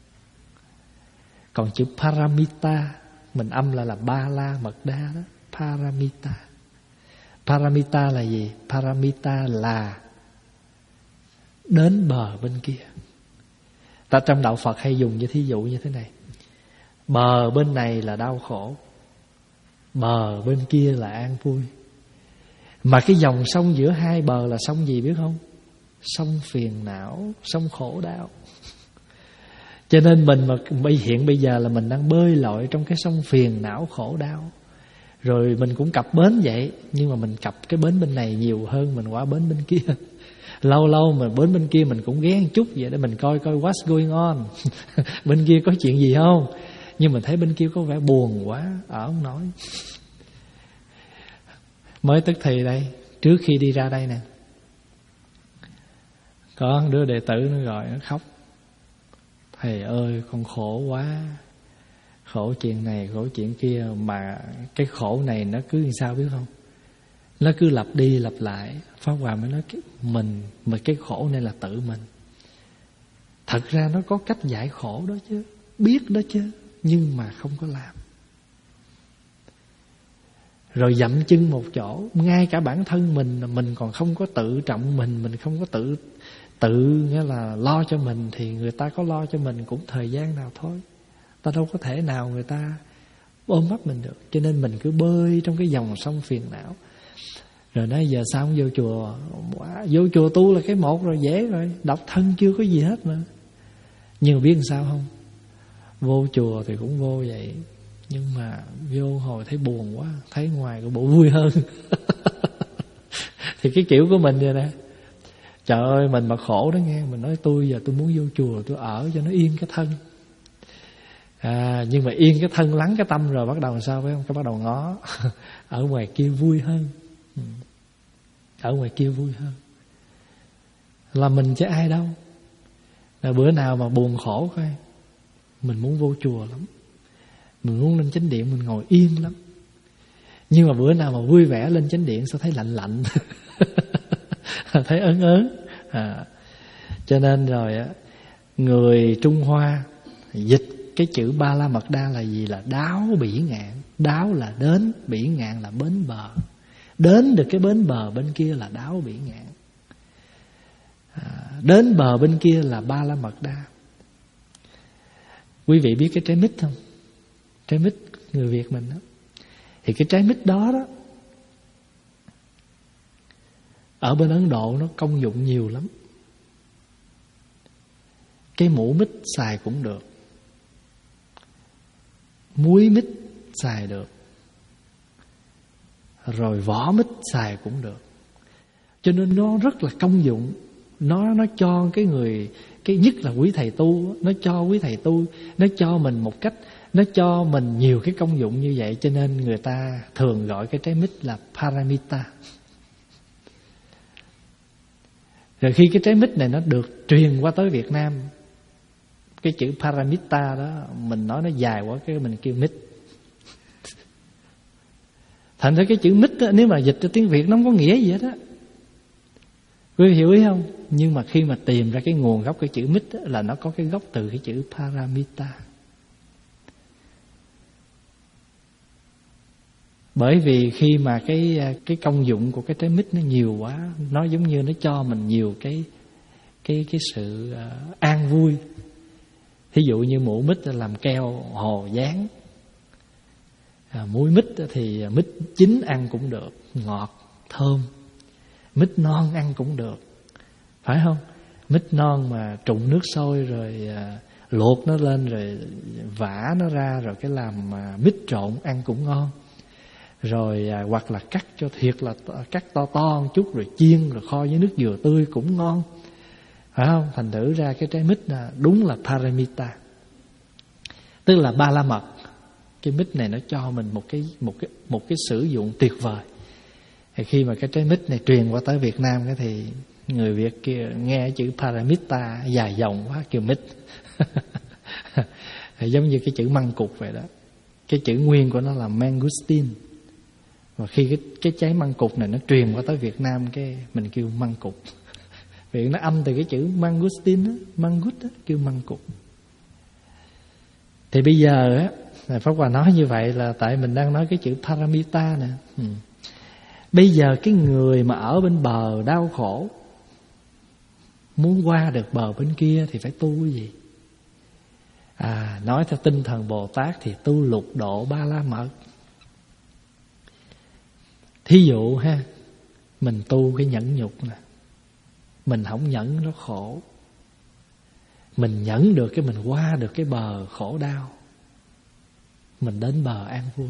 Còn chữ Paramita mình âm lại là Ba La Mật Đa đó. Paramita. Paramita là gì? Paramita là đến bờ bên kia. Ta trong đạo Phật hay dùng như thí dụ như thế này: bờ bên này là đau khổ, bờ bên kia là an vui. Mà cái dòng sông giữa hai bờ là sông gì biết không? Sông phiền não, sông khổ đau. Cho nên mình mà hiện bây giờ là mình đang bơi lội trong cái sông phiền não khổ đau. Rồi mình cũng cập bến vậy, nhưng mà mình cập cái bến bên này nhiều hơn mình qua bến bên kia. Lâu lâu mà bến bên kia mình cũng ghé một chút vậy để mình coi coi what's going on. Bên kia có chuyện gì không? Nhưng mình thấy bên kia có vẻ buồn quá, ở không nổi. Mới tức thì đây, trước khi đi ra đây nè, có đứa đệ tử nó gọi, nó khóc: thầy ơi, con khổ quá, khổ chuyện này, khổ chuyện kia. Mà cái khổ này nó cứ làm sao biết không? Nó cứ lặp đi lặp lại. Pháp Hòa mới nói mình, mà cái khổ này là tự mình. Thật ra nó có cách giải khổ đó chứ, biết đó chứ, nhưng mà không có làm. Rồi dậm chân một chỗ. Ngay cả bản thân mình, mình còn không có tự trọng mình, mình không có tự Tự nghĩa là lo cho mình, thì người ta có lo cho mình cũng thời gian nào thôi. Ta đâu có thể nào người ta ôm ấp mình được. Cho nên mình cứ bơi trong cái dòng sông phiền não. Rồi nói giờ sao không vô chùa? Vô chùa tu là cái một rồi, dễ rồi. Độc thân chưa có gì hết mà. Nhưng mà biết làm sao không? Vô chùa thì cũng vô vậy, nhưng mà vô hồi thấy buồn quá, thấy ngoài của bộ vui hơn. Thì cái kiểu của mình vậy nè. Trời ơi, mình mà khổ đó nghe. Mình nói tôi giờ tôi muốn vô chùa, tôi ở cho nó yên cái thân. À, nhưng mà yên cái thân, lắng cái tâm rồi bắt đầu làm sao phải không? Cái bắt đầu ngó. Ở ngoài kia vui hơn. Ở ngoài kia vui hơn. Là mình chứ ai đâu. Là bữa nào mà buồn khổ coi, mình muốn vô chùa lắm, mình muốn lên chánh điện mình ngồi yên lắm. Nhưng mà bữa nào mà vui vẻ lên chánh điện sao thấy lạnh lạnh. Thấy ớn ớn. À, cho nên rồi á, người Trung Hoa dịch cái chữ Ba La Mật Đa là gì? Là đáo bỉ ngạn. Đáo là đến, bỉ ngạn là bến bờ. Đến được cái bến bờ bên kia là đáo bỉ ngạn. À, đến bờ bên kia là Ba La Mật Đa. Quý vị biết cái trái mít không? Trái mít người Việt mình đó. Thì cái trái mít đó đó, ở bên Ấn Độ nó công dụng nhiều lắm. Cái mũ mít xài cũng được, muối mít xài được, rồi vỏ mít xài cũng được. Cho nên nó rất là công dụng. Nó nó cho cái người, cái nhất là quý thầy tu, nó cho quý thầy tu, nó cho mình một cách, nó cho mình nhiều cái công dụng như vậy. Cho nên người ta thường gọi cái trái mít là Paramita. Rồi khi cái trái mít này nó được truyền qua tới Việt Nam, cái chữ Paramita đó mình nói nó dài quá, cái mình kêu mít. Thành ra cái chữ mít đó, nếu mà dịch cho tiếng Việt nó không có nghĩa gì hết á. Quý vị hiểu ý không? Nhưng mà khi mà tìm ra cái nguồn gốc cái chữ mít đó, là nó có cái gốc từ cái chữ Paramita. Bởi vì khi mà cái cái công dụng của cái trái mít nó nhiều quá, nó giống như nó cho mình nhiều cái cái cái sự uh, an vui, Thí dụ như mũ mít làm keo hồ dán, à, muối mít thì mít chín ăn cũng được, ngọt, thơm. Mít non ăn cũng được, phải không? Mít non mà trụng nước sôi rồi à, luộc nó lên rồi vả nó ra rồi cái làm à, mít trộn ăn cũng ngon. Rồi à, hoặc là cắt cho thiệt là cắt to to một chút rồi chiên rồi kho với nước dừa tươi cũng ngon, phải không? Thành thử ra cái trái mít là đúng là paramita, tức là ba la mật. Cái mít này nó cho mình một cái một cái một cái sử dụng tuyệt vời. Thì khi mà cái trái mít này truyền qua tới Việt Nam cái thì người Việt kia nghe chữ paramita dài dòng quá kêu mít. Giống như cái chữ măng cụt vậy đó. Cái chữ nguyên của nó là mangosteen. Và khi cái, cái trái măng cụt này nó truyền qua tới Việt Nam cái mình kêu măng cụt. Vì nó âm từ cái chữ mangosteen đó, mangut đó, kêu măng cụt. Thì bây giờ á, Pháp Hòa nói như vậy là tại mình đang nói cái chữ paramita nè. Ừ. Bây giờ cái người mà ở bên bờ đau khổ, muốn qua được bờ bên kia thì phải tu cái gì? À, nói theo tinh thần Bồ Tát thì tu lục độ ba la mật. Thí dụ ha, mình tu cái nhẫn nhục nè, mình không nhẫn nó khổ, mình nhẫn được cái mình qua được cái bờ khổ đau, mình đến bờ an vui.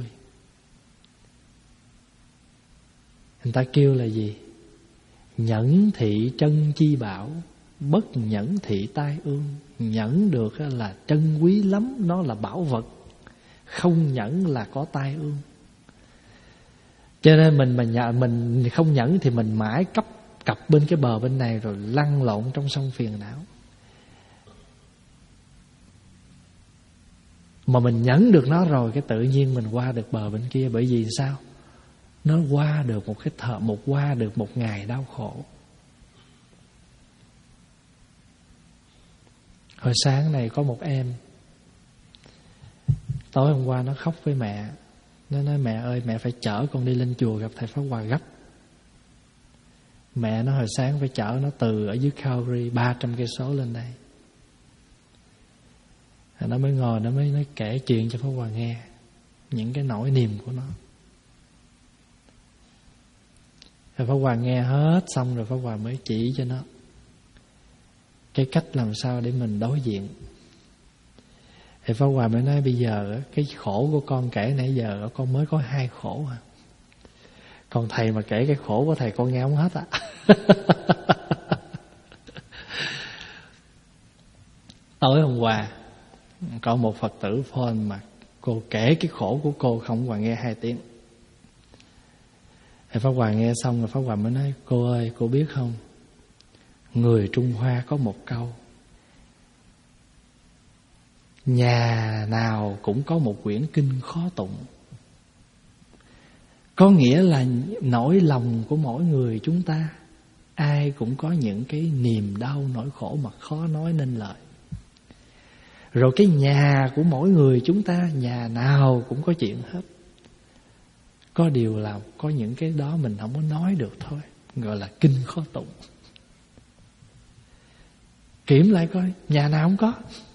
Người ta kêu là gì? Nhẫn thị chân chi bảo, bất nhẫn thị tai ương. Nhẫn được là trân quý lắm, nó là bảo vật. Không nhẫn là có tai ương. Cho nên mình mà nhà, mình không nhẫn thì mình mãi cấp cặp bên cái bờ bên này rồi lăn lộn trong sông phiền não. Mà mình nhẫn được nó rồi cái tự nhiên mình qua được bờ bên kia. Bởi vì sao? Nó qua được một cái thợ, một qua được một ngày đau khổ. Hồi sáng này có một em, tối hôm qua nó khóc với mẹ. Nó nói mẹ ơi, mẹ phải chở con đi lên chùa gặp thầy Pháp Hòa gấp. Mẹ nó hồi sáng phải chở nó từ ở dưới Calgary ba trăm cây số lên đây. Nó mới ngồi, nó mới nó kể chuyện cho Pháp Hòa nghe, những cái nỗi niềm của nó. Rồi Pháp Hòa nghe hết xong rồi Pháp Hòa mới chỉ cho nó cái cách làm sao để mình đối diện. Thì Pháp Hòa mới nói bây giờ cái khổ của con kể nãy giờ con mới có hai khổ à. Còn thầy mà kể cái khổ của thầy con nghe không hết á. Tối hôm qua có một Phật tử phone mà cô kể cái khổ của cô không Hòa nghe hai tiếng. Thì Pháp Hòa nghe xong rồi Pháp Hòa mới nói cô ơi, cô biết không, người Trung Hoa có một câu, nhà nào cũng có một quyển kinh khó tụng. Có nghĩa là nỗi lòng của mỗi người chúng ta, ai cũng có những cái niềm đau nỗi khổ mà khó nói nên lời. Rồi cái nhà của mỗi người chúng ta, nhà nào cũng có chuyện hết. Có điều là có những cái đó mình không có nói được thôi, gọi là kinh khó tụng. Kiểm lại coi, nhà nào không có.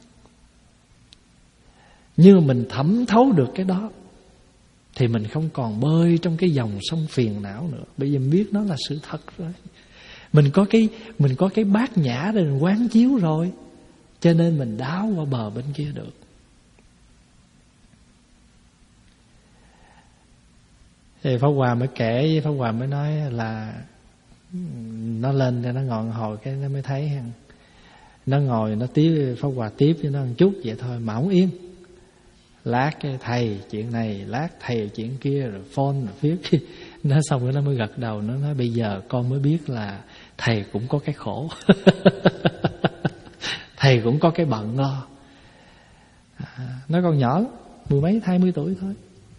Nhưng mà mình thẩm thấu được cái đó thì mình không còn bơi trong cái dòng sông phiền não nữa. Bởi vì mình biết nó là sự thật rồi. Mình có cái mình có cái bát nhã để mình quán chiếu rồi, cho nên mình đáo qua bờ bên kia được. Thì Pháp Hòa mới kể, Pháp Hòa mới nói là nó lên cho nó ngồi hồi cái nó mới thấy. Nó ngồi nó tiếp, Pháp Hòa tiếp với nó một chút vậy thôi mà không yên. Lát cái thầy chuyện này, lát thầy chuyện kia, rồi phone rồi viết. Nó xong rồi nó mới gật đầu. Nó nói bây giờ con mới biết là thầy cũng có cái khổ. Thầy cũng có cái bận lo. À, nó còn nhỏ, mười mấy, hai mươi tuổi thôi.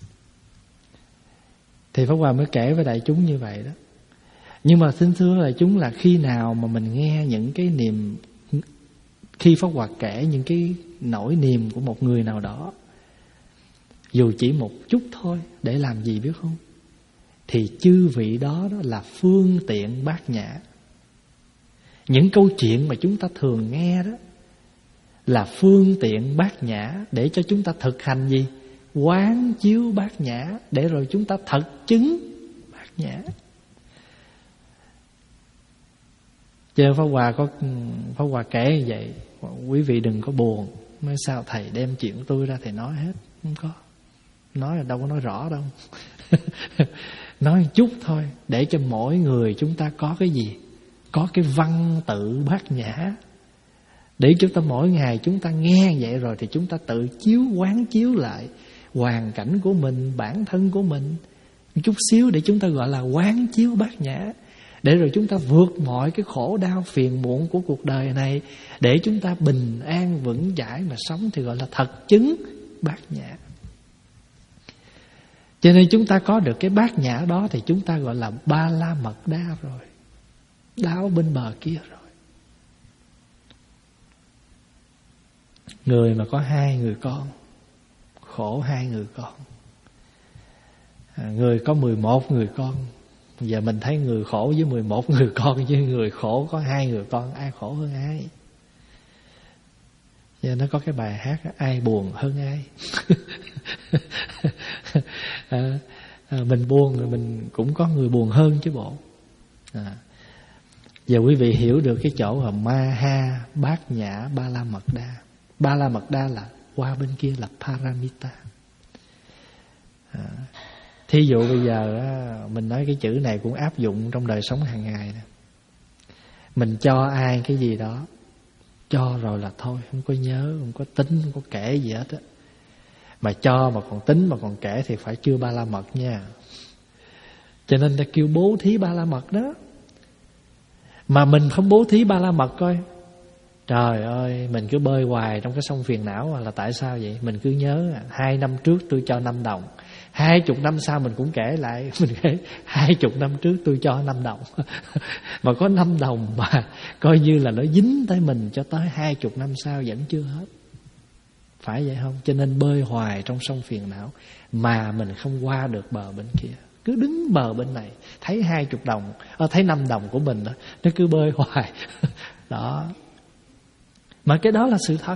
Thì Pháp Hòa mới kể với đại chúng như vậy đó. Nhưng mà xin thưa đại chúng là khi nào mà mình nghe những cái niềm, khi Pháp Hòa kể những cái nỗi niềm của một người nào đó, dù chỉ một chút thôi, để làm gì biết không? Thì chư vị đó, đó là phương tiện bát nhã. Những câu chuyện mà chúng ta thường nghe đó là phương tiện bát nhã để cho chúng ta thực hành gì? Quán chiếu bát nhã, để rồi chúng ta thật chứng bát nhã. Cho nên Pháp Hòa có Pháp Hòa kể như vậy, quý vị đừng có buồn. Nói sao thầy đem chuyện của tôi ra thầy nói hết? Không có. Nói là đâu có nói rõ đâu. Nói một chút thôi, để cho mỗi người chúng ta có cái gì? Có cái văn tự bát nhã, để chúng ta mỗi ngày chúng ta nghe vậy rồi thì chúng ta tự chiếu quán chiếu lại hoàn cảnh của mình, bản thân của mình một chút xíu, để chúng ta gọi là quán chiếu bát nhã, để rồi chúng ta vượt mọi cái khổ đau phiền muộn của cuộc đời này, để chúng ta bình an vững chãi mà sống, thì gọi là thật chứng bát nhã. Cho nên chúng ta có được cái bát nhã đó thì chúng ta gọi là ba la mật đa rồi, đáo bên bờ kia rồi. Người mà có hai người con, khổ hai người con. à, Người có mười một người con. Giờ mình thấy người khổ với mười một người con, chứ người khổ có hai người con, ai khổ hơn ai? Giờ nó có cái bài hát ai buồn hơn ai. à, à, Mình buồn rồi mình cũng có người buồn hơn chứ bộ. à. Giờ quý vị hiểu được cái chỗ là ma ha bát nhã ba la mật đa. Ba la mật đa là qua bên kia là paramita. à. Thí dụ bây giờ á, mình nói cái chữ này cũng áp dụng trong đời sống hàng ngày nè. Mình cho ai cái gì đó, cho rồi là thôi, không có nhớ, không có tính, không có kể gì hết á. Mà cho mà còn tính mà còn kể thì phải chưa ba la mật nha. Cho nên ta kêu bố thí ba la mật đó. Mà mình không bố thí ba la mật coi, trời ơi, mình cứ bơi hoài trong cái sông phiền não. Là tại sao vậy? Mình cứ nhớ hai năm trước tôi cho năm đồng, hai chục năm sau mình cũng kể lại. Mình kể hai chục năm trước tôi cho năm đồng. Mà có năm đồng mà coi như là nó dính tới mình cho tới hai chục năm sau vẫn chưa hết. Phải vậy không? Cho nên bơi hoài trong sông phiền não mà mình không qua được bờ bên kia. Cứ đứng bờ bên này, thấy hai chục đồng, à, thấy năm đồng của mình đó, nó cứ bơi hoài. Đó. Mà cái đó là sự thật.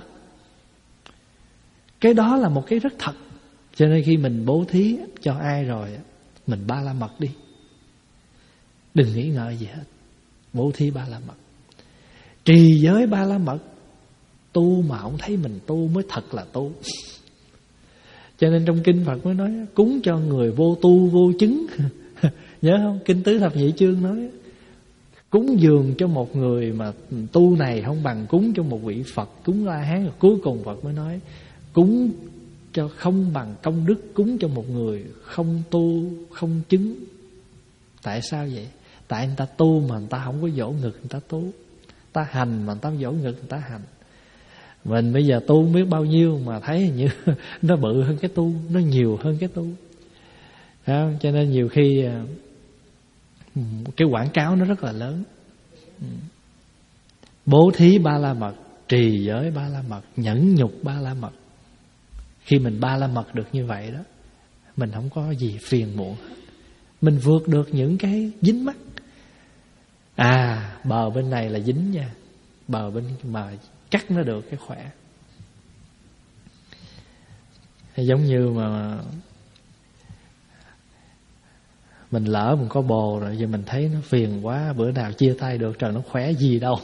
Cái đó là một cái rất thật. Cho nên khi mình bố thí cho ai rồi, mình ba la mật đi. Đừng nghĩ ngợi gì hết. Bố thí ba la mật, trì giới ba la mật. Tu mà không thấy mình tu mới thật là tu. Cho nên trong kinh Phật mới nói cúng cho người vô tu vô chứng. Nhớ không? Kinh Tứ Thập Nhị Chương nói cúng dường cho một người mà tu này không bằng cúng cho một vị Phật, cúng La Hán. Rồi cuối cùng Phật mới nói cúng cho không bằng công đức cúng cho một người không tu không chứng. Tại sao vậy? Tại người ta tu mà người ta không có dỗ ngực người ta tu, ta hành mà người ta dỗ ngực người ta hành. Mình bây giờ tu không biết bao nhiêu mà thấy hình như nó bự hơn cái tu, nó nhiều hơn cái tu. Đó, cho nên nhiều khi cái quảng cáo nó rất là lớn. Bố thí ba la mật, trì giới ba la mật, nhẫn nhục ba la mật. Khi mình ba la mật được như vậy đó, mình không có gì phiền muộn. Mình vượt được những cái dính mắc. À, bờ bên này là dính nha, bờ bên mà cắt nó được cái khỏe. Giống như mà mình lỡ mình có bồ rồi, giờ mình thấy nó phiền quá, bữa nào chia tay được, trời nó khỏe gì đâu.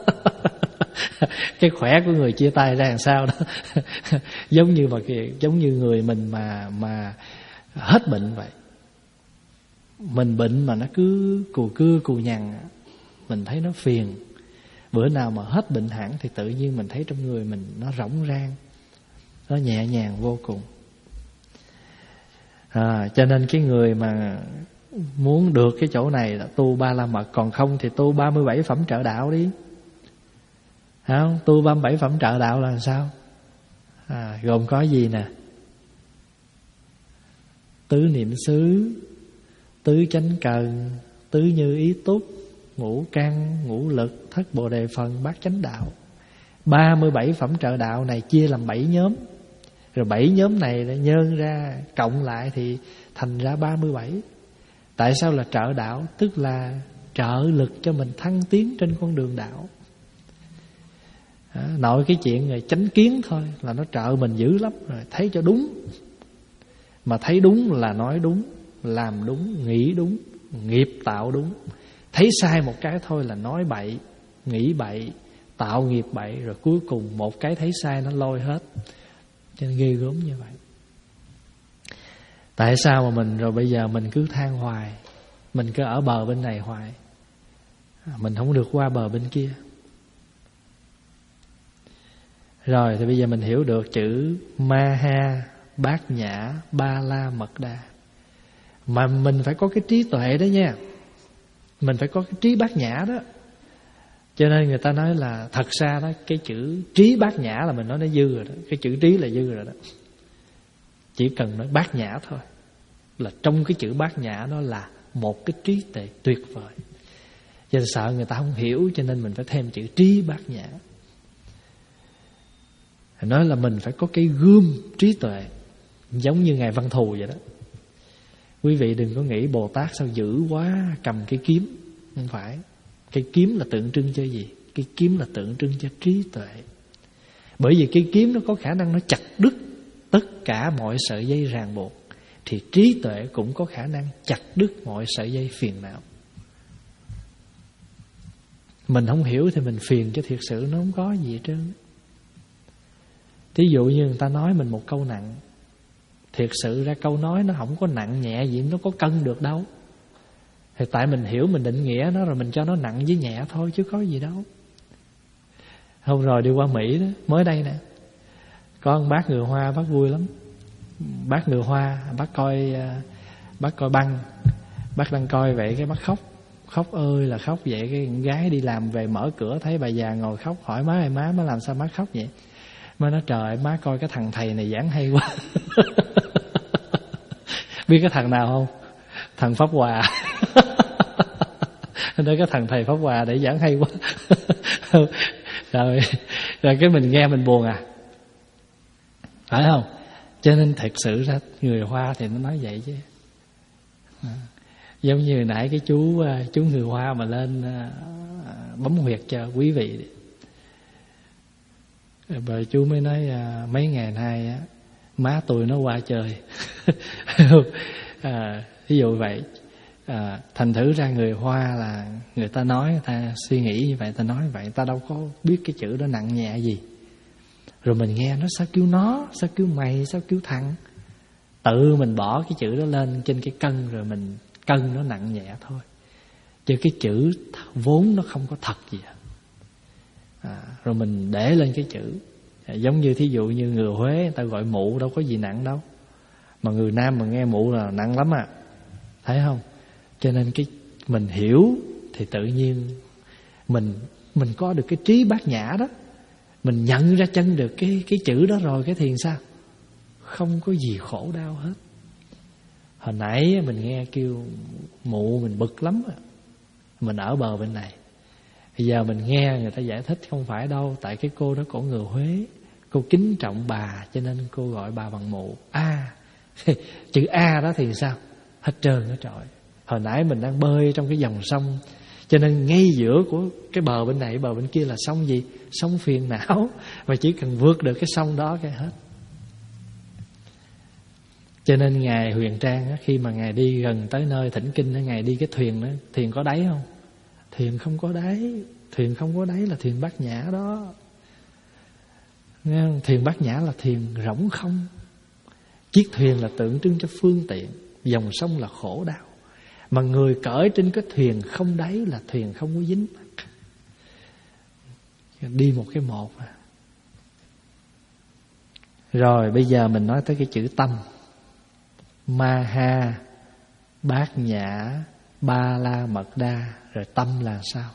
Cái khỏe của người chia tay ra làm sao đó. Giống như mà giống như người mình mà mà hết bệnh vậy. Mình bệnh mà nó cứ cù cưa cù nhằn, mình thấy nó phiền. Bữa nào mà hết bệnh hẳn thì tự nhiên mình thấy trong người mình nó rỗng rang, nó nhẹ nhàng vô cùng. À, cho nên cái người mà muốn được cái chỗ này là tu ba la mật, còn không thì tu ba mươi bảy phẩm trợ đạo đi. Không? Tu ba mươi bảy phẩm trợ đạo là sao? À, gồm có gì nè? Tứ niệm xứ, tứ chánh cần, tứ như ý túc, ngũ căn, ngũ lực, thất bồ đề phần, bát chánh đạo. ba mươi bảy phẩm trợ đạo này chia làm bảy nhóm. Rồi bảy nhóm này nhân ra cộng lại thì thành ra ba mươi bảy. Tại sao là trợ đạo? Tức là trợ lực cho mình thăng tiến trên con đường đạo. À, nội cái chuyện người chánh kiến thôi là nó trợ mình dữ lắm rồi. Thấy cho đúng. Mà thấy đúng là nói đúng, làm đúng, nghĩ đúng, nghiệp tạo đúng. Thấy sai một cái thôi là nói bậy, nghĩ bậy, tạo nghiệp bậy, rồi cuối cùng một cái thấy sai nó lôi hết. Cho nên ghê gớm như vậy. Tại sao mà mình rồi bây giờ mình cứ than hoài, mình cứ ở bờ bên này hoài, mình không được qua bờ bên kia. Rồi thì bây giờ mình hiểu được chữ Maha, Bát Nhã, Ba La Mật Đa. Mà mình phải có cái trí tuệ đó nha. Mình phải có cái trí bát nhã đó. Cho nên người ta nói là thật ra đó, cái chữ trí bát nhã là mình nói nó dư rồi đó. Cái chữ trí là dư rồi đó. Chỉ cần nói bát nhã thôi, là trong cái chữ bát nhã nó là một cái trí tuệ tuyệt vời. Cho nên sợ người ta không hiểu, cho nên mình phải thêm chữ trí bát nhã. Nói là mình phải có cái gươm trí tuệ, giống như Ngài Văn Thù vậy đó. Quý vị đừng có nghĩ Bồ Tát sao dữ quá cầm cái kiếm. Không phải. Cái kiếm là tượng trưng cho gì? Cái kiếm là tượng trưng cho trí tuệ. Bởi vì cái kiếm nó có khả năng nó chặt đứt tất cả mọi sợi dây ràng buộc, thì trí tuệ cũng có khả năng chặt đứt mọi sợi dây phiền não. Mình không hiểu thì mình phiền, chứ thiệt sự nó không có gì hết trơn. Thí dụ như người ta nói mình một câu nặng, thiệt sự ra câu nói nó không có nặng nhẹ gì, nó có cân được đâu. Thì tại mình hiểu, mình định nghĩa nó rồi mình cho nó nặng với nhẹ thôi, chứ có gì đâu. Hôm rồi đi qua Mỹ đó, mới đây nè, có một bác người Hoa, bác vui lắm. Bác người Hoa, bác coi bác coi băng, bác đang coi vậy cái bác khóc. Khóc ơi là khóc vậy. Cái gái đi làm về mở cửa thấy bà già ngồi khóc, hỏi má ơi má, má làm sao má khóc vậy? Má nói trời, má coi cái thằng thầy này giảng hay quá. Biết cái thằng nào không? Thằng Pháp Hòa. Nói cái thằng thầy Pháp Hòa để giảng hay quá. Rồi, rồi cái mình nghe mình buồn à, phải không? Cho nên thật sự ra người Hoa thì nó nói vậy chứ. À, giống như nãy cái chú chú người Hoa mà lên bấm huyệt cho quý vị, rồi chú mới nói mấy ngày nay á, má tôi nó qua chơi. À, ví dụ vậy. À, thành thử ra người Hoa là người ta nói, người ta suy nghĩ như vậy, người ta nói như vậy, người ta đâu có biết cái chữ đó nặng nhẹ gì. Rồi mình nghe nó sao kêu nó, sao kêu mày, sao kêu thằng. Tự mình bỏ cái chữ đó lên trên cái cân, rồi mình cân nó nặng nhẹ thôi. Chứ cái chữ vốn nó không có thật gì. À, rồi mình để lên cái chữ. À, giống như thí dụ như người Huế người ta gọi mụ đâu có gì nặng đâu, mà người Nam mà nghe mụ là nặng lắm à, thấy không? Cho nên cái mình hiểu thì tự nhiên mình mình có được cái trí bát nhã đó, mình nhận ra chân được cái cái chữ đó rồi, cái thiền sao không có gì khổ đau hết. Hồi nãy mình nghe kêu mụ mình bực lắm à. Mình ở bờ bên này, bây giờ mình nghe người ta giải thích không phải đâu, tại cái cô đó cổ người Huế, cô kính trọng bà cho nên cô gọi bà bằng mụ. A, chữ A đó thì sao? Hết trơn hết trọi. Hồi nãy mình đang bơi trong cái dòng sông, cho nên ngay giữa của cái bờ bên này bờ bên kia là sông gì? Sông phiền não. Và chỉ cần vượt được cái sông đó cái hết. Cho nên Ngài Huyền Trang khi mà Ngài đi gần tới nơi thỉnh kinh, Ngài đi cái thuyền đó, thuyền có đáy không? Thuyền không có đáy. Thuyền không có đáy là thuyền bát nhã đó. Nghe không? Thuyền bát nhã là thuyền rỗng không. Chiếc thuyền là tượng trưng cho phương tiện, dòng sông là khổ đau. Mà người cởi trên cái thuyền không đáy là thuyền không có dính mắc. Đi một cái một à. Rồi bây giờ mình nói tới cái chữ tâm. Maha, Bát Nhã, Ba La Mật Đa. Rồi tâm là sao?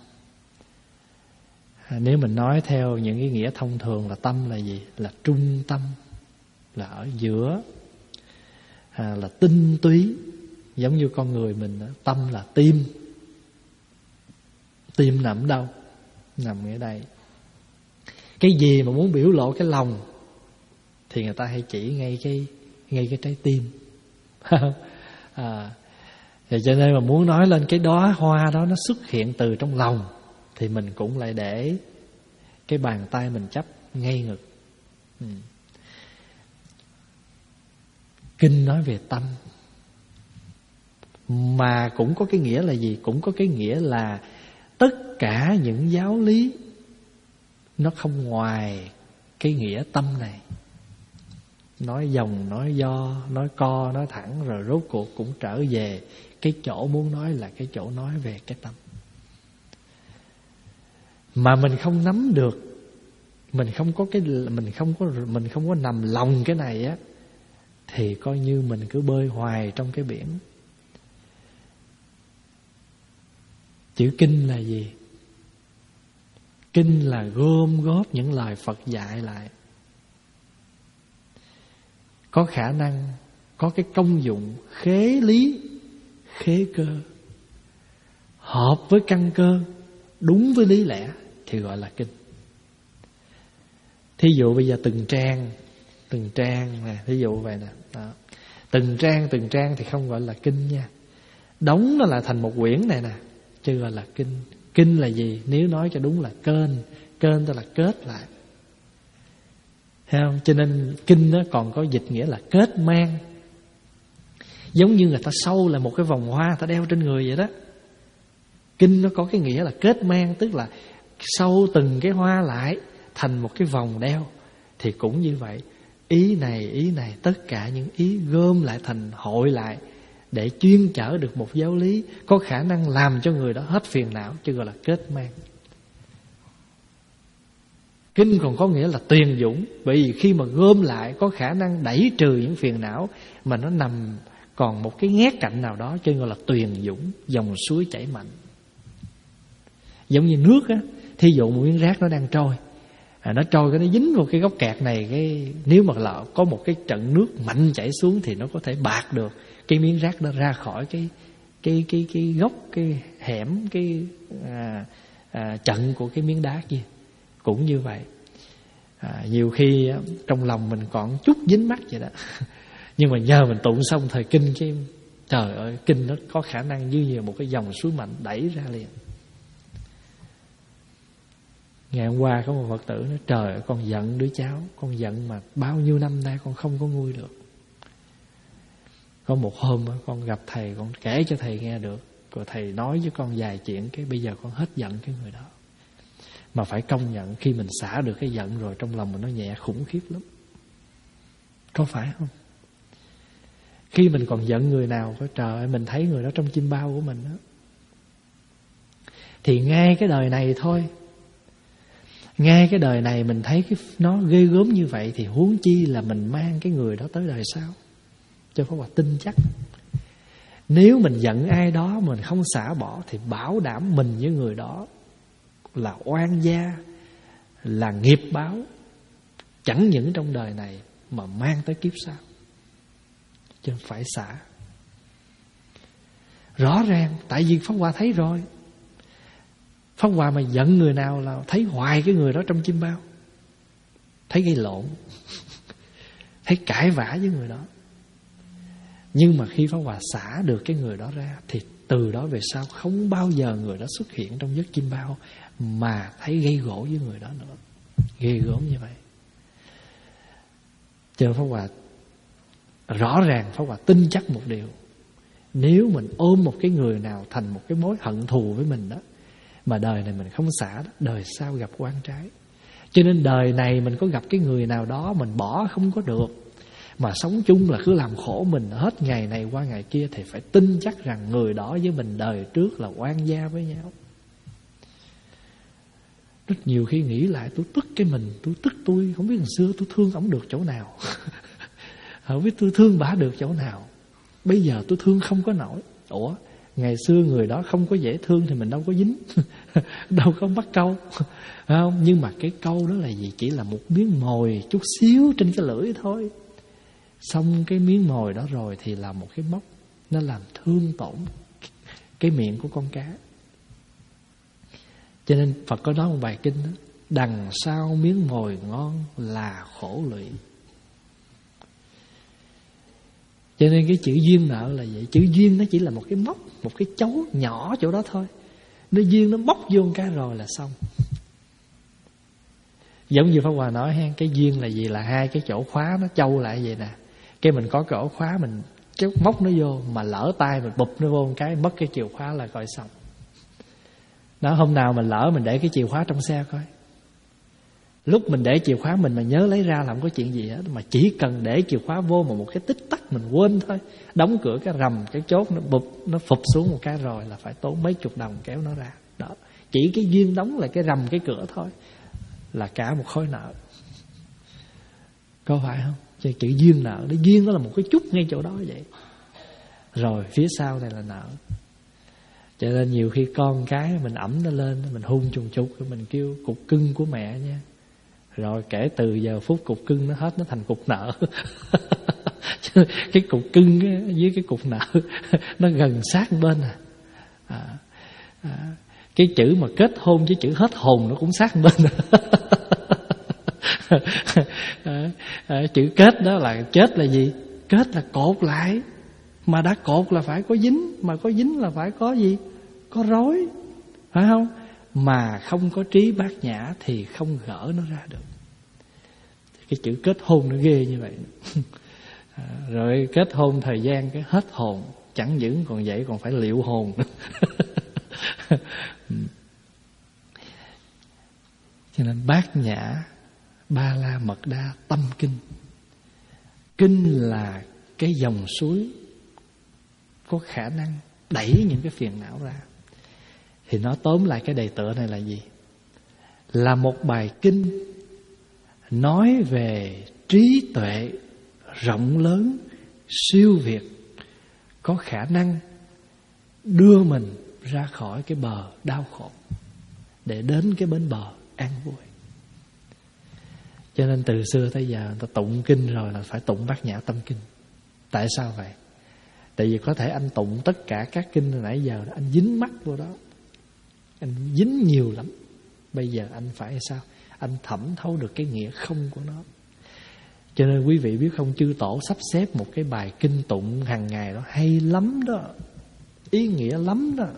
Nếu mình nói theo những cái nghĩa thông thường là tâm là gì? Là trung tâm, là ở giữa, à, là tinh túy. Giống như con người mình đó, tâm là tim. Tim nằm đâu? Nằm ở đây. Cái gì mà muốn biểu lộ cái lòng thì người ta hay chỉ ngay cái ngay cái trái tim. À, thì cho nên mà muốn nói lên cái đóa hoa đó nó xuất hiện từ trong lòng thì mình cũng lại để cái bàn tay mình chắp ngay ngực. ừ. Kinh nói về tâm, mà cũng có cái nghĩa là gì? Cũng có cái nghĩa là tất cả những giáo lý nó không ngoài cái nghĩa tâm này. Nói dòng, nói do, nói co, nói thẳng, rồi rốt cuộc cũng trở về cái chỗ muốn nói là cái chỗ nói về cái tâm. Mà mình không nắm được, mình không có cái mình không có mình không có nằm lòng cái này á, thì coi như mình cứ bơi hoài trong cái biển. Chữ kinh là gì? Kinh là gom góp những lời Phật dạy lại, có khả năng, có cái công dụng khế lý, khế cơ, hợp với căn cơ, đúng với lý lẽ thì gọi là kinh. Thí dụ bây giờ từng trang, từng trang nè, thí dụ vậy nè, đó. Từng trang, từng trang thì không gọi là kinh nha. Đóng nó là thành một quyển này nè, chứ gọi là kinh. Kinh là gì? Nếu nói cho đúng là kênh, kênh tức là kết lại. Thấy không? Cho nên kinh nó còn có dịch nghĩa là kết mang. Giống như người ta sâu là một cái vòng hoa ta đeo trên người vậy đó. Kinh nó có cái nghĩa là kết mang, tức là sâu từng cái hoa lại thành một cái vòng đeo. Thì cũng như vậy, ý này, ý này, tất cả những ý gom lại thành hội lại để chuyên chở được một giáo lý có khả năng làm cho người đó hết phiền não, chứ gọi là kết mang. Kinh còn có nghĩa là tuyền dũng, bởi vì khi mà gom lại có khả năng đẩy trừ những phiền não mà nó nằm còn một cái nghét cạnh nào đó, cho nên gọi là tuyền dũng, dòng suối chảy mạnh. Giống như nước á, thí dụ một miếng rác nó đang trôi, à, nó trôi cái nó dính vào cái góc kẹt này, cái nếu mà là có một cái trận nước mạnh chảy xuống thì nó có thể bạc được cái miếng rác đó ra khỏi cái cái cái cái góc, cái hẻm, cái à, à, trận của cái miếng đá kia. Cũng như vậy, à, nhiều khi trong lòng mình còn chút dính mắc vậy đó, nhưng mà nhờ mình tụng xong thời kinh, cái trời ơi, kinh nó có khả năng như như một cái dòng suối mạnh đẩy ra liền. Ngày hôm qua có một Phật tử nói: trời ơi, con giận đứa cháu, con giận mà bao nhiêu năm nay con không có nguôi được. Có một hôm con gặp thầy, con kể cho thầy nghe được, rồi thầy nói với con vài chuyện, cái bây giờ con hết giận cái người đó. Mà phải công nhận, khi mình xả được cái giận rồi, trong lòng mình nó nhẹ khủng khiếp lắm. Có phải không? Khi mình còn giận người nào, có trời ơi, mình thấy người đó trong chim bao của mình đó. Thì ngay cái đời này thôi, ngay cái đời này mình thấy cái nó ghê gớm như vậy, thì huống chi là mình mang cái người đó tới đời sau. Cho Pháp Hòa tin chắc, nếu mình giận ai đó mình không xả bỏ, thì bảo đảm mình với người đó là oan gia, là nghiệp báo, chẳng những trong đời này mà mang tới kiếp sau. Cho nên phải xả. Rõ ràng, tại vì Pháp Hòa thấy rồi. Pháp Hòa mà giận người nào là thấy hoài cái người đó trong chim bao, thấy gây lộn, thấy cãi vã với người đó. Nhưng mà khi Pháp Hòa xả được cái người đó ra, thì từ đó về sau không bao giờ người đó xuất hiện trong giấc chim bao mà thấy gây gỗ với người đó nữa. Ghê gớm như vậy. Cho Pháp Hòa rõ ràng, Pháp Hòa tin chắc một điều: nếu mình ôm một cái người nào thành một cái mối hận thù với mình đó, mà đời này mình không xả đó, đời sau gặp oan trái. Cho nên đời này mình có gặp cái người nào đó mình bỏ không có được, mà sống chung là cứ làm khổ mình hết ngày này qua ngày kia, thì phải tin chắc rằng người đó với mình đời trước là oan gia với nhau. Rất nhiều khi nghĩ lại, tôi tức cái mình, tôi tức tôi không biết hồi xưa tôi thương ổng được chỗ nào, không biết tôi thương bả được chỗ nào, bây giờ tôi thương không có nổi. Ủa, ngày xưa người đó không có dễ thương thì mình đâu có dính, đâu có bắt câu, không? Nhưng mà cái câu đó là gì? Chỉ là một miếng mồi chút xíu trên cái lưỡi thôi. Xong cái miếng mồi đó rồi thì là một cái móc, nó làm thương tổn cái miệng của con cá. Cho nên Phật có nói một bài kinh đó: đằng sau miếng mồi ngon là khổ lụy. Cho nên cái chữ duyên nợ là vậy. Chữ duyên nó chỉ là một cái móc, một cái chấu nhỏ chỗ đó thôi. Nó duyên nó móc vô một cái rồi là xong. Giống như Pháp Hòa nói ha, cái duyên là gì? Là hai cái chỗ khóa nó châu lại vậy nè. Cái mình có cái ổ khóa, mình kéo móc nó vô, mà lỡ tay mình bụp nó vô một cái, mất cái chìa khóa là coi xong. Đó, hôm nào mình lỡ mình để cái chìa khóa trong xe coi. Lúc mình để chìa khóa mình mà nhớ lấy ra là không có chuyện gì hết, mà chỉ cần để chìa khóa vô mà một cái tích tắc mình quên thôi, đóng cửa cái rầm cái chốt nó bụp, nó phụp xuống một cái rồi là phải tốn mấy chục đồng kéo nó ra. Đó, chỉ cái duyên đóng lại cái rầm cái cửa thôi là cả một khối nợ. Có phải không? Chứ chữ duyên nợ, cái duyên đó là một cái chút ngay chỗ đó vậy. Rồi phía sau này là nợ. Cho nên nhiều khi con cái mình ẵm nó lên, mình hung trùng trục, mình kêu cục cưng của mẹ nha. Rồi kể từ giờ phút cục cưng nó hết, nó thành cục nợ. Cái cục cưng với cái cục nợ nó gần sát bên à. À, à. Cái chữ mà kết hôn với chữ hết hồn nó cũng sát bên à. À, à, chữ kết đó là chết là gì? Kết là cột lại. Mà đã cột là phải có dính, mà có dính là phải có gì? Có rối, phải không? Mà không có trí bát nhã thì không gỡ nó ra được. Cái chữ kết hôn nó ghê như vậy. À, rồi kết hôn thời gian cái hết hồn, chẳng những còn vậy còn phải liệu hồn. Cho nên bát nhã ba la mật đa tâm kinh. Kinh là cái dòng suối có khả năng đẩy những cái phiền não ra. Thì nó tóm lại cái đề tựa này là gì? Là một bài kinh nói về trí tuệ rộng lớn, siêu việt, có khả năng đưa mình ra khỏi cái bờ đau khổ để đến cái bến bờ an vui. Cho nên từ xưa tới giờ người ta tụng kinh rồi là phải tụng bát nhã tâm kinh. Tại sao vậy? Tại vì có thể anh tụng tất cả các kinh từ nãy giờ anh dính mắc vô đó, anh dính nhiều lắm. Bây giờ anh phải sao? Anh thẩm thấu được cái nghĩa không của nó. Cho nên quý vị biết không, chư tổ sắp xếp một cái bài kinh tụng hàng ngày đó hay lắm đó, ý nghĩa lắm đó.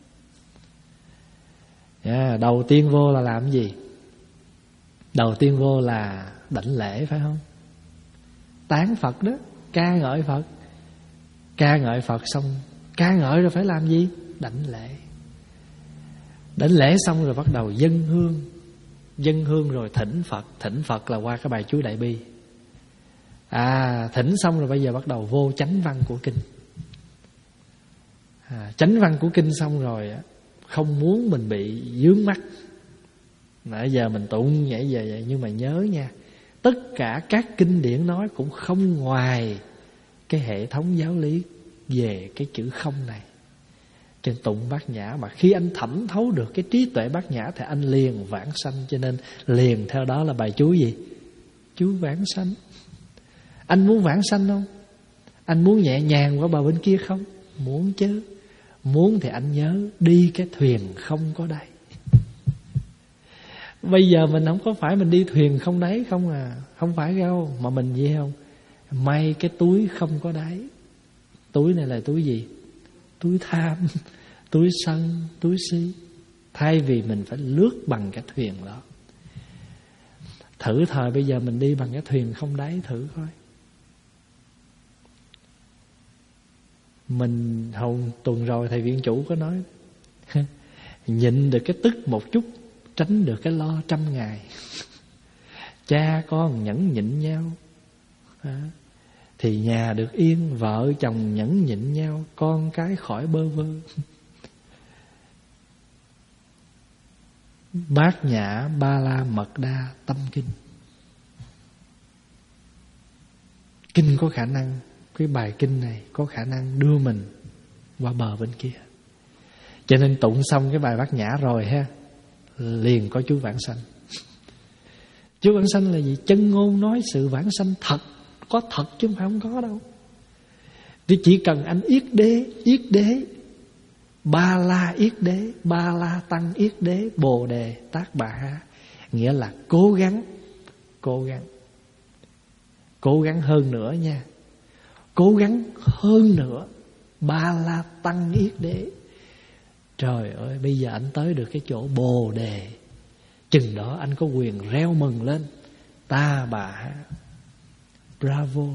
Yeah, đầu tiên vô là làm gì? Đầu tiên vô là đảnh lễ, phải không? Tán Phật đó, ca ngợi Phật. Ca ngợi Phật xong, ca ngợi rồi phải làm gì? Đảnh lễ. Đảnh lễ xong rồi bắt đầu dâng hương. Dâng hương rồi thỉnh Phật. Thỉnh Phật là qua cái bài chú Đại Bi. À, thỉnh xong rồi bây giờ bắt đầu vô chánh văn của kinh. À, chánh văn của kinh xong rồi không muốn mình bị vướng mắc. Nãy giờ mình tụng vậy giờ vậy, nhưng mà nhớ nha, tất cả các kinh điển nói cũng không ngoài cái hệ thống giáo lý về cái chữ không này. Trên tụng bát nhã, mà khi anh thẩm thấu được cái trí tuệ bát nhã thì anh liền vãng sanh. Cho nên liền theo đó là bài chú gì? Chú vãng sanh. Anh muốn vãng sanh không? Anh muốn nhẹ nhàng qua bờ bên kia không? Muốn chứ. Muốn thì anh nhớ đi cái thuyền không có đáy. Bây giờ mình không có phải mình đi thuyền không đáy không à. Không phải đâu. Mà mình gì không? May cái túi không có đáy. Túi này là túi gì? Túi tham, túi sân, túi si. Thay vì mình phải lướt bằng cái thuyền đó. Thử thời bây giờ mình đi bằng cái thuyền không đáy thử coi. Mình hồi tuần rồi thầy viện chủ có nói nhịn được cái tức một chút, tránh được cái lo trăm ngày. Cha con nhẫn nhịn nhau à, thì nhà được yên. Vợ chồng nhẫn nhịn nhau, con cái khỏi bơ vơ. Bát nhã ba la mật đa tâm kinh. Kinh có khả năng, cái bài kinh này có khả năng đưa mình qua bờ bên kia. Cho nên tụng xong cái bài bát nhã rồi ha, liền có chú vãng sanh. Chú vãng sanh là gì? Chân ngôn nói sự vãng sanh thật. Có thật chứ không phải không có đâu. Thì chỉ cần anh yết đế, yết đế, ba la yết đế, ba la tăng yết đế, bồ đề tác bà ha. Nghĩa là cố gắng, cố gắng, cố gắng hơn nữa nha. Cố gắng hơn nữa, ba la tăng yết đế. Trời ơi, bây giờ anh tới được cái chỗ bồ đề. chừng đó anh có quyền reo mừng lên. Ta bà ha, bravo,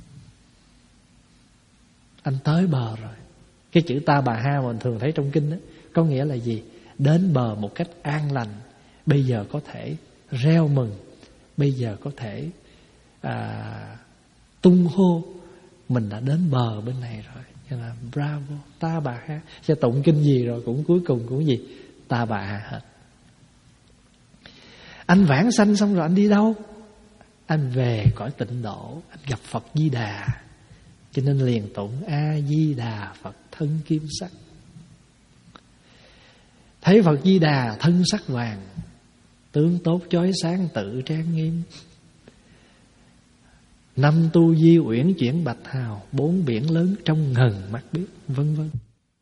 anh tới bờ rồi. Cái chữ ta bà ha mà mình thường thấy trong kinh đó, có nghĩa là gì? Đến bờ một cách an lành. Bây giờ có thể reo mừng, bây giờ có thể à, tung hô mình đã đến bờ bên này rồi. Cho là bravo, ta bà ha. Sẽ tụng kinh gì rồi cũng cuối cùng cũng gì? Ta bà ha hết. Anh vãng sanh xong rồi anh đi đâu? Anh về cõi tịnh độ, anh gặp Phật Di Đà. Cho nên liền tụng A Di Đà Phật thân kim sắc. Thấy Phật Di Đà thân sắc vàng, tướng tốt chói sáng tự trang nghiêm. Năm tu di uyển chuyển bạch hào, bốn biển lớn trong ngần mắt biết, vân vân.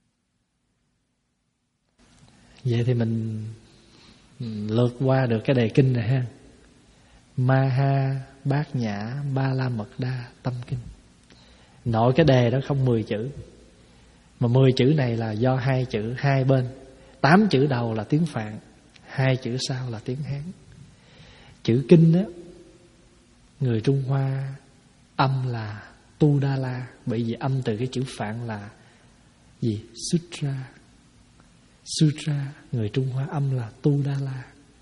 Vậy thì mình lượt qua được cái đề kinh này ha. Maha Bát Nhã Ba La Mật Đa Tâm Kinh. Nội cái đề đó không mười chữ, mà mười chữ này là do hai chữ hai bên. Tám chữ đầu là tiếng Phạn, hai chữ sau là tiếng Hán. Chữ kinh đó, người Trung Hoa âm là Tu Đa La, bởi vì âm từ cái chữ Phạn là gì? Sutra. Sutra, người Trung Hoa âm là Tu Đa La.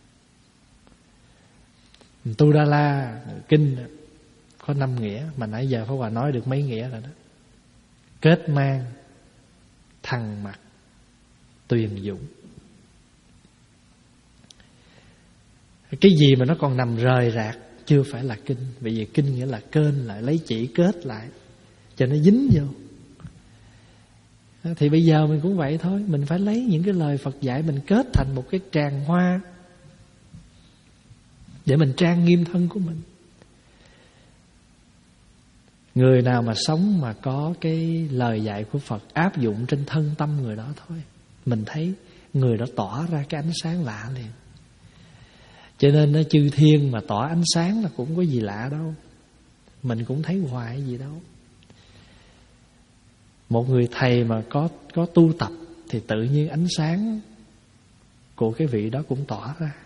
Tu Đa La kinh có năm nghĩa, mà nãy giờ Pháp Hòa nói được mấy nghĩa rồi đó. Kết mang, thằng mặt, tuyền dụng. Cái gì mà nó còn nằm rời rạc chưa phải là kinh. Bởi vì kinh nghĩa là kênh lại, lấy chỉ kết lại cho nó dính vô. Thì bây giờ mình cũng vậy thôi. Mình phải lấy những cái lời Phật dạy, mình kết thành một cái tràng hoa để mình trang nghiêm thân của mình. Người nào mà sống mà có cái lời dạy của Phật áp dụng trên thân tâm người đó thôi, mình thấy người đó tỏa ra cái ánh sáng lạ liền. Cho nên nó chư thiên mà tỏa ánh sáng là cũng có gì lạ đâu. Mình cũng thấy hoài gì đâu. Một người thầy mà có có tu tập thì tự nhiên ánh sáng của cái vị đó cũng tỏa ra.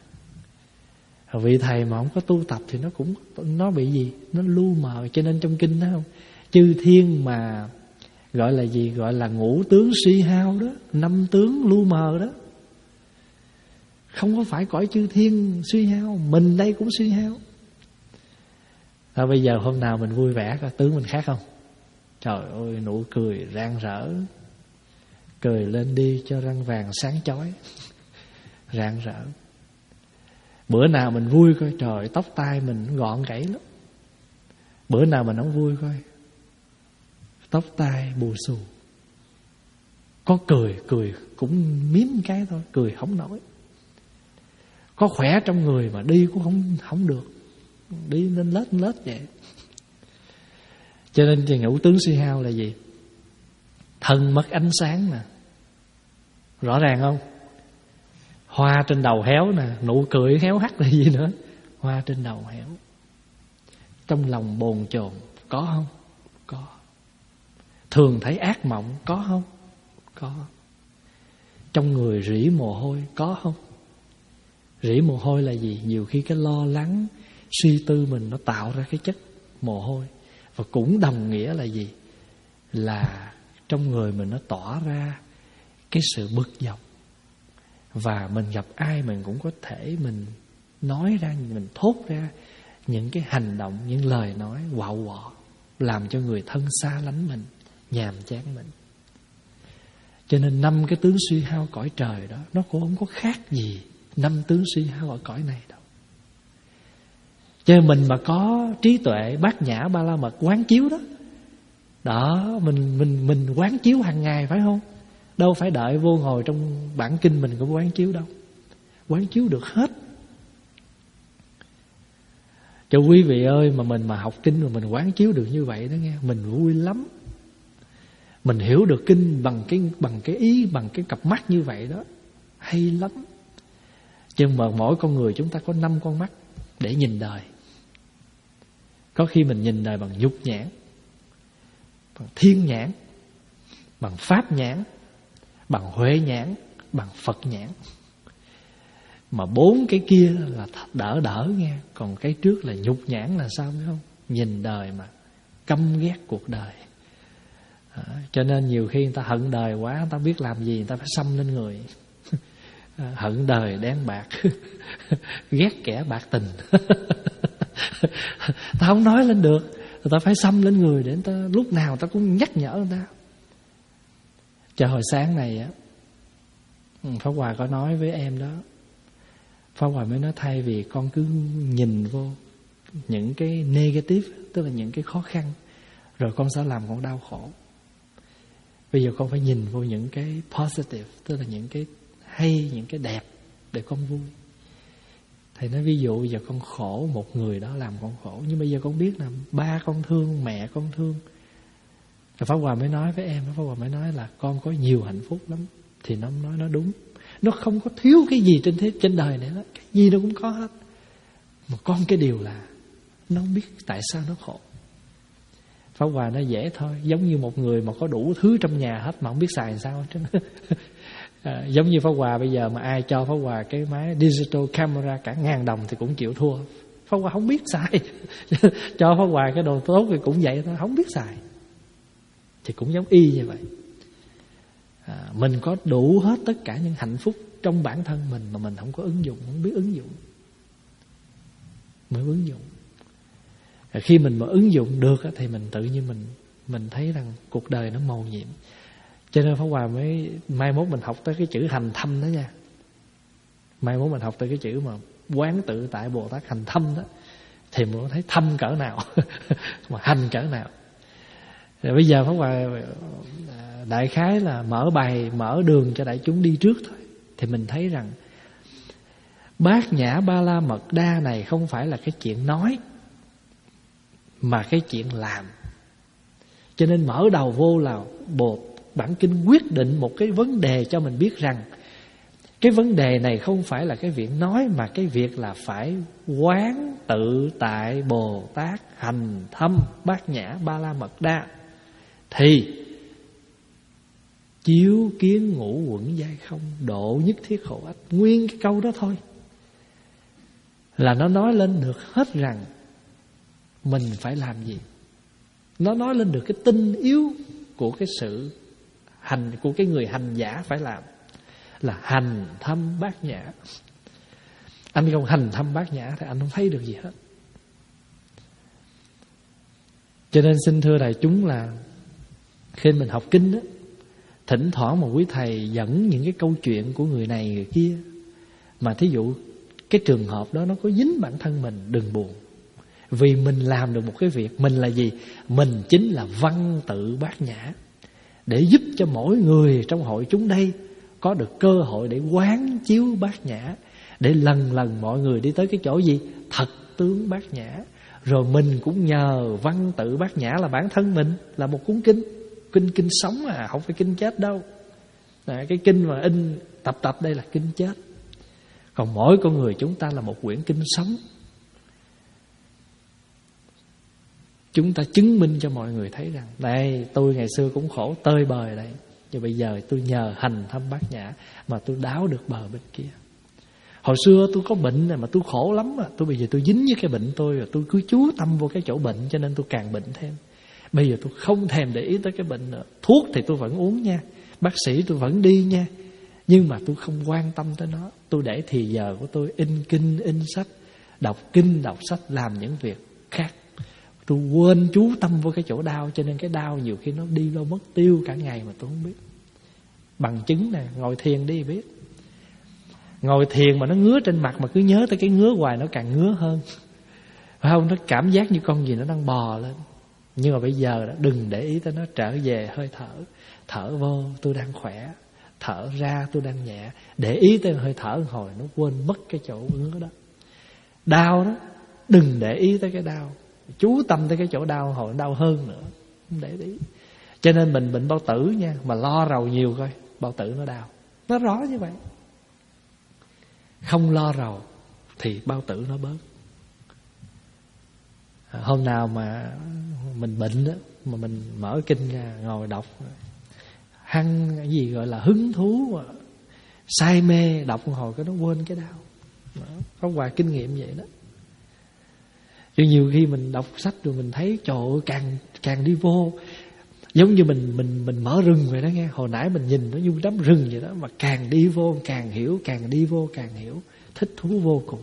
Vị thầy mà không có tu tập thì nó cũng nó bị gì? Nó lu mờ. Cho nên trong kinh đó không, chư thiên mà gọi là gì? Gọi là ngũ tướng suy hao đó, năm tướng lu mờ đó. Không có phải cõi chư thiên suy hao, mình đây cũng suy hao. À, bây giờ hôm nào mình vui vẻ coi tướng mình khác không? Trời ơi, nụ cười rạng rỡ, cười lên đi cho răng vàng sáng chói, rạng rỡ. Bữa nào mình vui coi, trời, tóc tai mình gọn gãy lắm. Bữa nào mình không vui coi, tóc tai bù xù. Có cười, cười cũng miếm cái thôi, cười không nổi. Có khỏe trong người mà đi cũng không không được, đi lên lết lết vậy. Cho nên thì ngũ tướng suy hao là gì? Thân mất ánh sáng nè, rõ ràng không? Hoa trên đầu héo nè, nụ cười héo hắt là gì nữa? Hoa trên đầu héo. Trong lòng bồn chồn, có không? Có. Thường thấy ác mộng, có không? Có. Trong người rỉ mồ hôi, có không? Rỉ mồ hôi là gì? Nhiều khi cái lo lắng, suy tư mình nó tạo ra cái chất mồ hôi. Và cũng đồng nghĩa là gì? Là trong người mình nó tỏa ra cái sự bực dọc. Và mình gặp ai mình cũng có thể mình nói ra, mình thốt ra những cái hành động, những lời nói quạo quọ, làm cho người thân xa lánh mình, nhàm chán mình. Cho nên năm cái tướng suy hao cõi trời đó, nó cũng không có khác gì năm tướng suy hao ở cõi này đâu. Cho nên mình mà có trí tuệ bát nhã ba la mật quán chiếu đó, đó mình mình mình quán chiếu hàng ngày phải không? Đâu phải đợi vô ngồi trong bản kinh mình cũng quán chiếu đâu. Quán chiếu được hết. Cho quý vị ơi, mà mình mà học kinh mà mình quán chiếu được như vậy đó nghe, mình vui lắm. Mình hiểu được kinh bằng cái bằng cái ý, bằng cái cặp mắt như vậy đó, hay lắm. Chứ mà mỗi con người chúng ta có năm con mắt để nhìn đời. Có khi mình nhìn đời bằng nhục nhãn, bằng thiên nhãn, bằng pháp nhãn, bằng huệ nhãn, bằng Phật nhãn. Mà bốn cái kia là đỡ đỡ nghe. Còn cái trước là nhục nhãn là sao biết không? Nhìn đời mà căm ghét cuộc đời. À, cho nên nhiều khi người ta hận đời quá, người ta biết làm gì người ta phải xăm lên người. À, hận đời đen bạc, ghét kẻ bạc tình. Ta không nói lên được, người ta phải xăm lên người để người ta lúc nào ta cũng nhắc nhở người ta. Cho hồi sáng này á, Pháp Hòa có nói với em đó, Pháp Hòa mới nói thay vì con cứ nhìn vô những cái negative, tức là những cái khó khăn, rồi con sẽ làm con đau khổ. Bây giờ con phải nhìn vô những cái positive, tức là những cái hay, những cái đẹp để con vui. Thầy nói ví dụ giờ con khổ, một người đó làm con khổ, nhưng bây giờ con biết là ba con thương, mẹ con thương. Rồi Pháp Hòa mới nói với em, Pháp Hòa mới nói là con có nhiều hạnh phúc lắm. Thì nó nói nó đúng. Nó không có thiếu cái gì trên thế trên đời này đó, cái gì nó cũng có hết. Mà con cái điều là nó không biết tại sao nó khổ. Pháp Hòa nó dễ thôi, giống như một người mà có đủ thứ trong nhà hết mà không biết xài làm sao hết. À, giống như Pháp Hòa bây giờ mà ai cho Pháp Hòa cái máy digital camera cả ngàn đồng thì cũng chịu thua. Pháp Hòa không biết xài. Cho Pháp Hòa cái đồ tốt thì cũng vậy thôi, không biết xài. Thì cũng giống y như vậy. À, mình có đủ hết tất cả những hạnh phúc trong bản thân mình mà mình không có ứng dụng, không biết ứng dụng. Mới ứng dụng. À, khi mình mà ứng dụng được thì mình tự nhiên mình mình thấy rằng cuộc đời nó mầu nhiệm. Cho nên Pháp Hòa mới mai mốt mình học tới cái chữ hành thâm đó nha. Mai mốt mình học tới cái chữ mà quán tự tại Bồ Tát hành thâm đó, thì mình thấy thâm cỡ nào mà hành cỡ nào. Rồi bây giờ Pháp Hòa đại khái là mở bài, mở đường cho đại chúng đi trước thôi. Thì mình thấy rằng Bát Nhã Ba La Mật Đa này không phải là cái chuyện nói, mà cái chuyện làm. Cho nên mở đầu vô là Bồ Bản Kinh quyết định một cái vấn đề cho mình biết rằng cái vấn đề này không phải là cái việc nói, mà cái việc là phải quán tự tại Bồ Tát hành thâm Bát Nhã Ba La Mật Đa, thì chiếu kiến ngũ uẩn giai không, độ nhất thiết khổ ách. Nguyên cái câu đó thôi là nó nói lên được hết rằng mình phải làm gì. Nó nói lên được cái tinh yếu của cái sự hành, của cái người hành giả phải làm, là hành thâm bát nhã. Anh không hành thâm bát nhã thì anh không thấy được gì hết. Cho nên xin thưa đại chúng là khi mình học kinh đó, thỉnh thoảng mà quý thầy dẫn những cái câu chuyện của người này người kia, mà thí dụ cái trường hợp đó nó có dính bản thân mình, đừng buồn. Vì mình làm được một cái việc. Mình là gì? Mình chính là văn tự bát nhã, để giúp cho mỗi người trong hội chúng đây có được cơ hội để quán chiếu bát nhã, để lần lần mọi người đi tới cái chỗ gì? Thật tướng bát nhã. Rồi mình cũng nhờ văn tự bát nhã là bản thân mình là một cuốn kinh. Kinh kinh sống à, không phải kinh chết đâu. À, cái kinh mà in tập tập đây là kinh chết. Còn mỗi con người chúng ta là một quyển kinh sống. Chúng ta chứng minh cho mọi người thấy rằng đây, tôi ngày xưa cũng khổ tơi bời đây, nhưng bây giờ tôi nhờ hành thâm bát nhã mà tôi đáo được bờ bên kia. Hồi xưa tôi có bệnh này mà tôi khổ lắm mà, tôi bây giờ tôi dính với cái bệnh tôi, rồi tôi cứ chú tâm vô cái chỗ bệnh, cho nên tôi càng bệnh thêm. Bây giờ tôi không thèm để ý tới cái bệnh nữa. Thuốc thì tôi vẫn uống nha, bác sĩ tôi vẫn đi nha, nhưng mà tôi không quan tâm tới nó. Tôi để thì giờ của tôi in kinh, in sách, đọc kinh, đọc sách, làm những việc khác. Tôi quên chú tâm vô cái chỗ đau, cho nên cái đau nhiều khi nó đi đâu mất tiêu cả ngày mà tôi không biết. Bằng chứng nè, ngồi thiền đi biết. Ngồi thiền mà nó ngứa trên mặt mà cứ nhớ tới cái ngứa hoài, nó càng ngứa hơn. Phải không? Nó cảm giác như con gì nó đang bò lên. Nhưng mà bây giờ đó, đừng để ý tới nó, trở về hơi thở. Thở vô tôi đang khỏe, thở ra tôi đang nhẹ. Để ý tới hơi thở hồi nó quên mất cái chỗ ngứa đó. Đau đó, đừng để ý tới cái đau, chú tâm tới cái chỗ đau hồi nó đau hơn nữa, không để ý. Cho nên mình bệnh bao tử nha, mà lo rầu nhiều coi, bao tử nó đau. Nó rõ như vậy. Không lo rầu thì bao tử nó bớt. Hôm nào mà mình bệnh đó, mà mình mở kinh ra ngồi đọc, hăng cái gì gọi là hứng thú, say mê đọc một hồi cái nó quên cái đau. Pháp Hòa kinh nghiệm vậy đó. Chứ nhiều khi mình đọc sách rồi mình thấy trời ơi, càng càng đi vô giống như mình mình mình mở rừng vậy đó nghe. Hồi nãy mình nhìn nó như đám rừng vậy đó, mà càng đi vô càng hiểu, càng đi vô càng hiểu, thích thú vô cùng.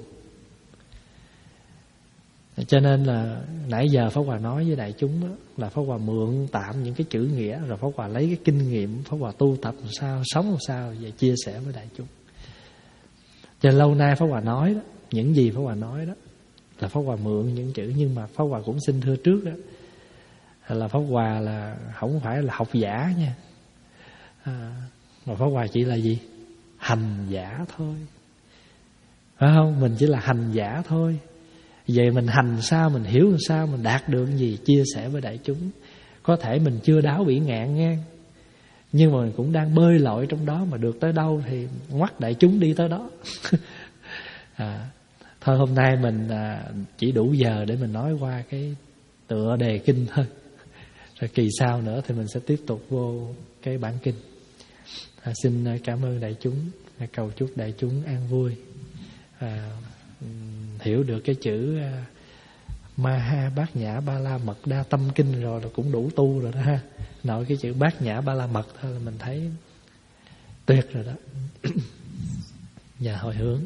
Cho nên là nãy giờ Pháp Hòa nói với đại chúng đó, là Pháp Hòa mượn tạm những cái chữ nghĩa, rồi Pháp Hòa lấy cái kinh nghiệm Pháp Hòa tu tập làm sao, sống làm sao và chia sẻ với đại chúng. Cho nên lâu nay Pháp Hòa nói đó, những gì Pháp Hòa nói đó là Pháp Hòa mượn những chữ. Nhưng mà Pháp Hòa cũng xin thưa trước đó là Pháp Hòa là không phải là học giả nha, à, mà Pháp Hòa chỉ là gì? Hành giả thôi, phải không? Mình chỉ là hành giả thôi. Vậy mình hành sao, mình hiểu làm sao, mình đạt được gì, chia sẻ với đại chúng. Có thể mình chưa đáo bị ngạn nghe, nhưng mà mình cũng đang bơi lội trong đó, mà được tới đâu thì ngoắt đại chúng đi tới đó. à, Thôi hôm nay mình à, chỉ đủ giờ để mình nói qua cái tựa đề kinh thôi. Rồi kỳ sau nữa thì mình sẽ tiếp tục vô cái bản kinh. à, Xin cảm ơn đại chúng, cầu chúc đại chúng an vui, à, hiểu được cái chữ Ma Ha Bát Nhã Ba La Mật Đa Tâm Kinh rồi là cũng đủ tu rồi đó ha. Nội cái chữ Bát Nhã Ba La Mật thôi là mình thấy tuyệt rồi đó. Và hồi hướng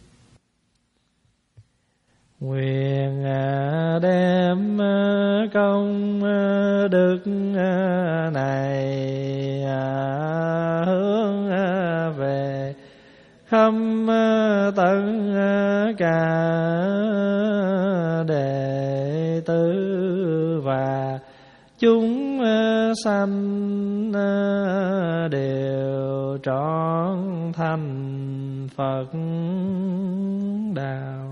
nguyện đem công đức này hướng về khắp tất cả đệ tử và chúng sanh đều trọn thành Phật đạo.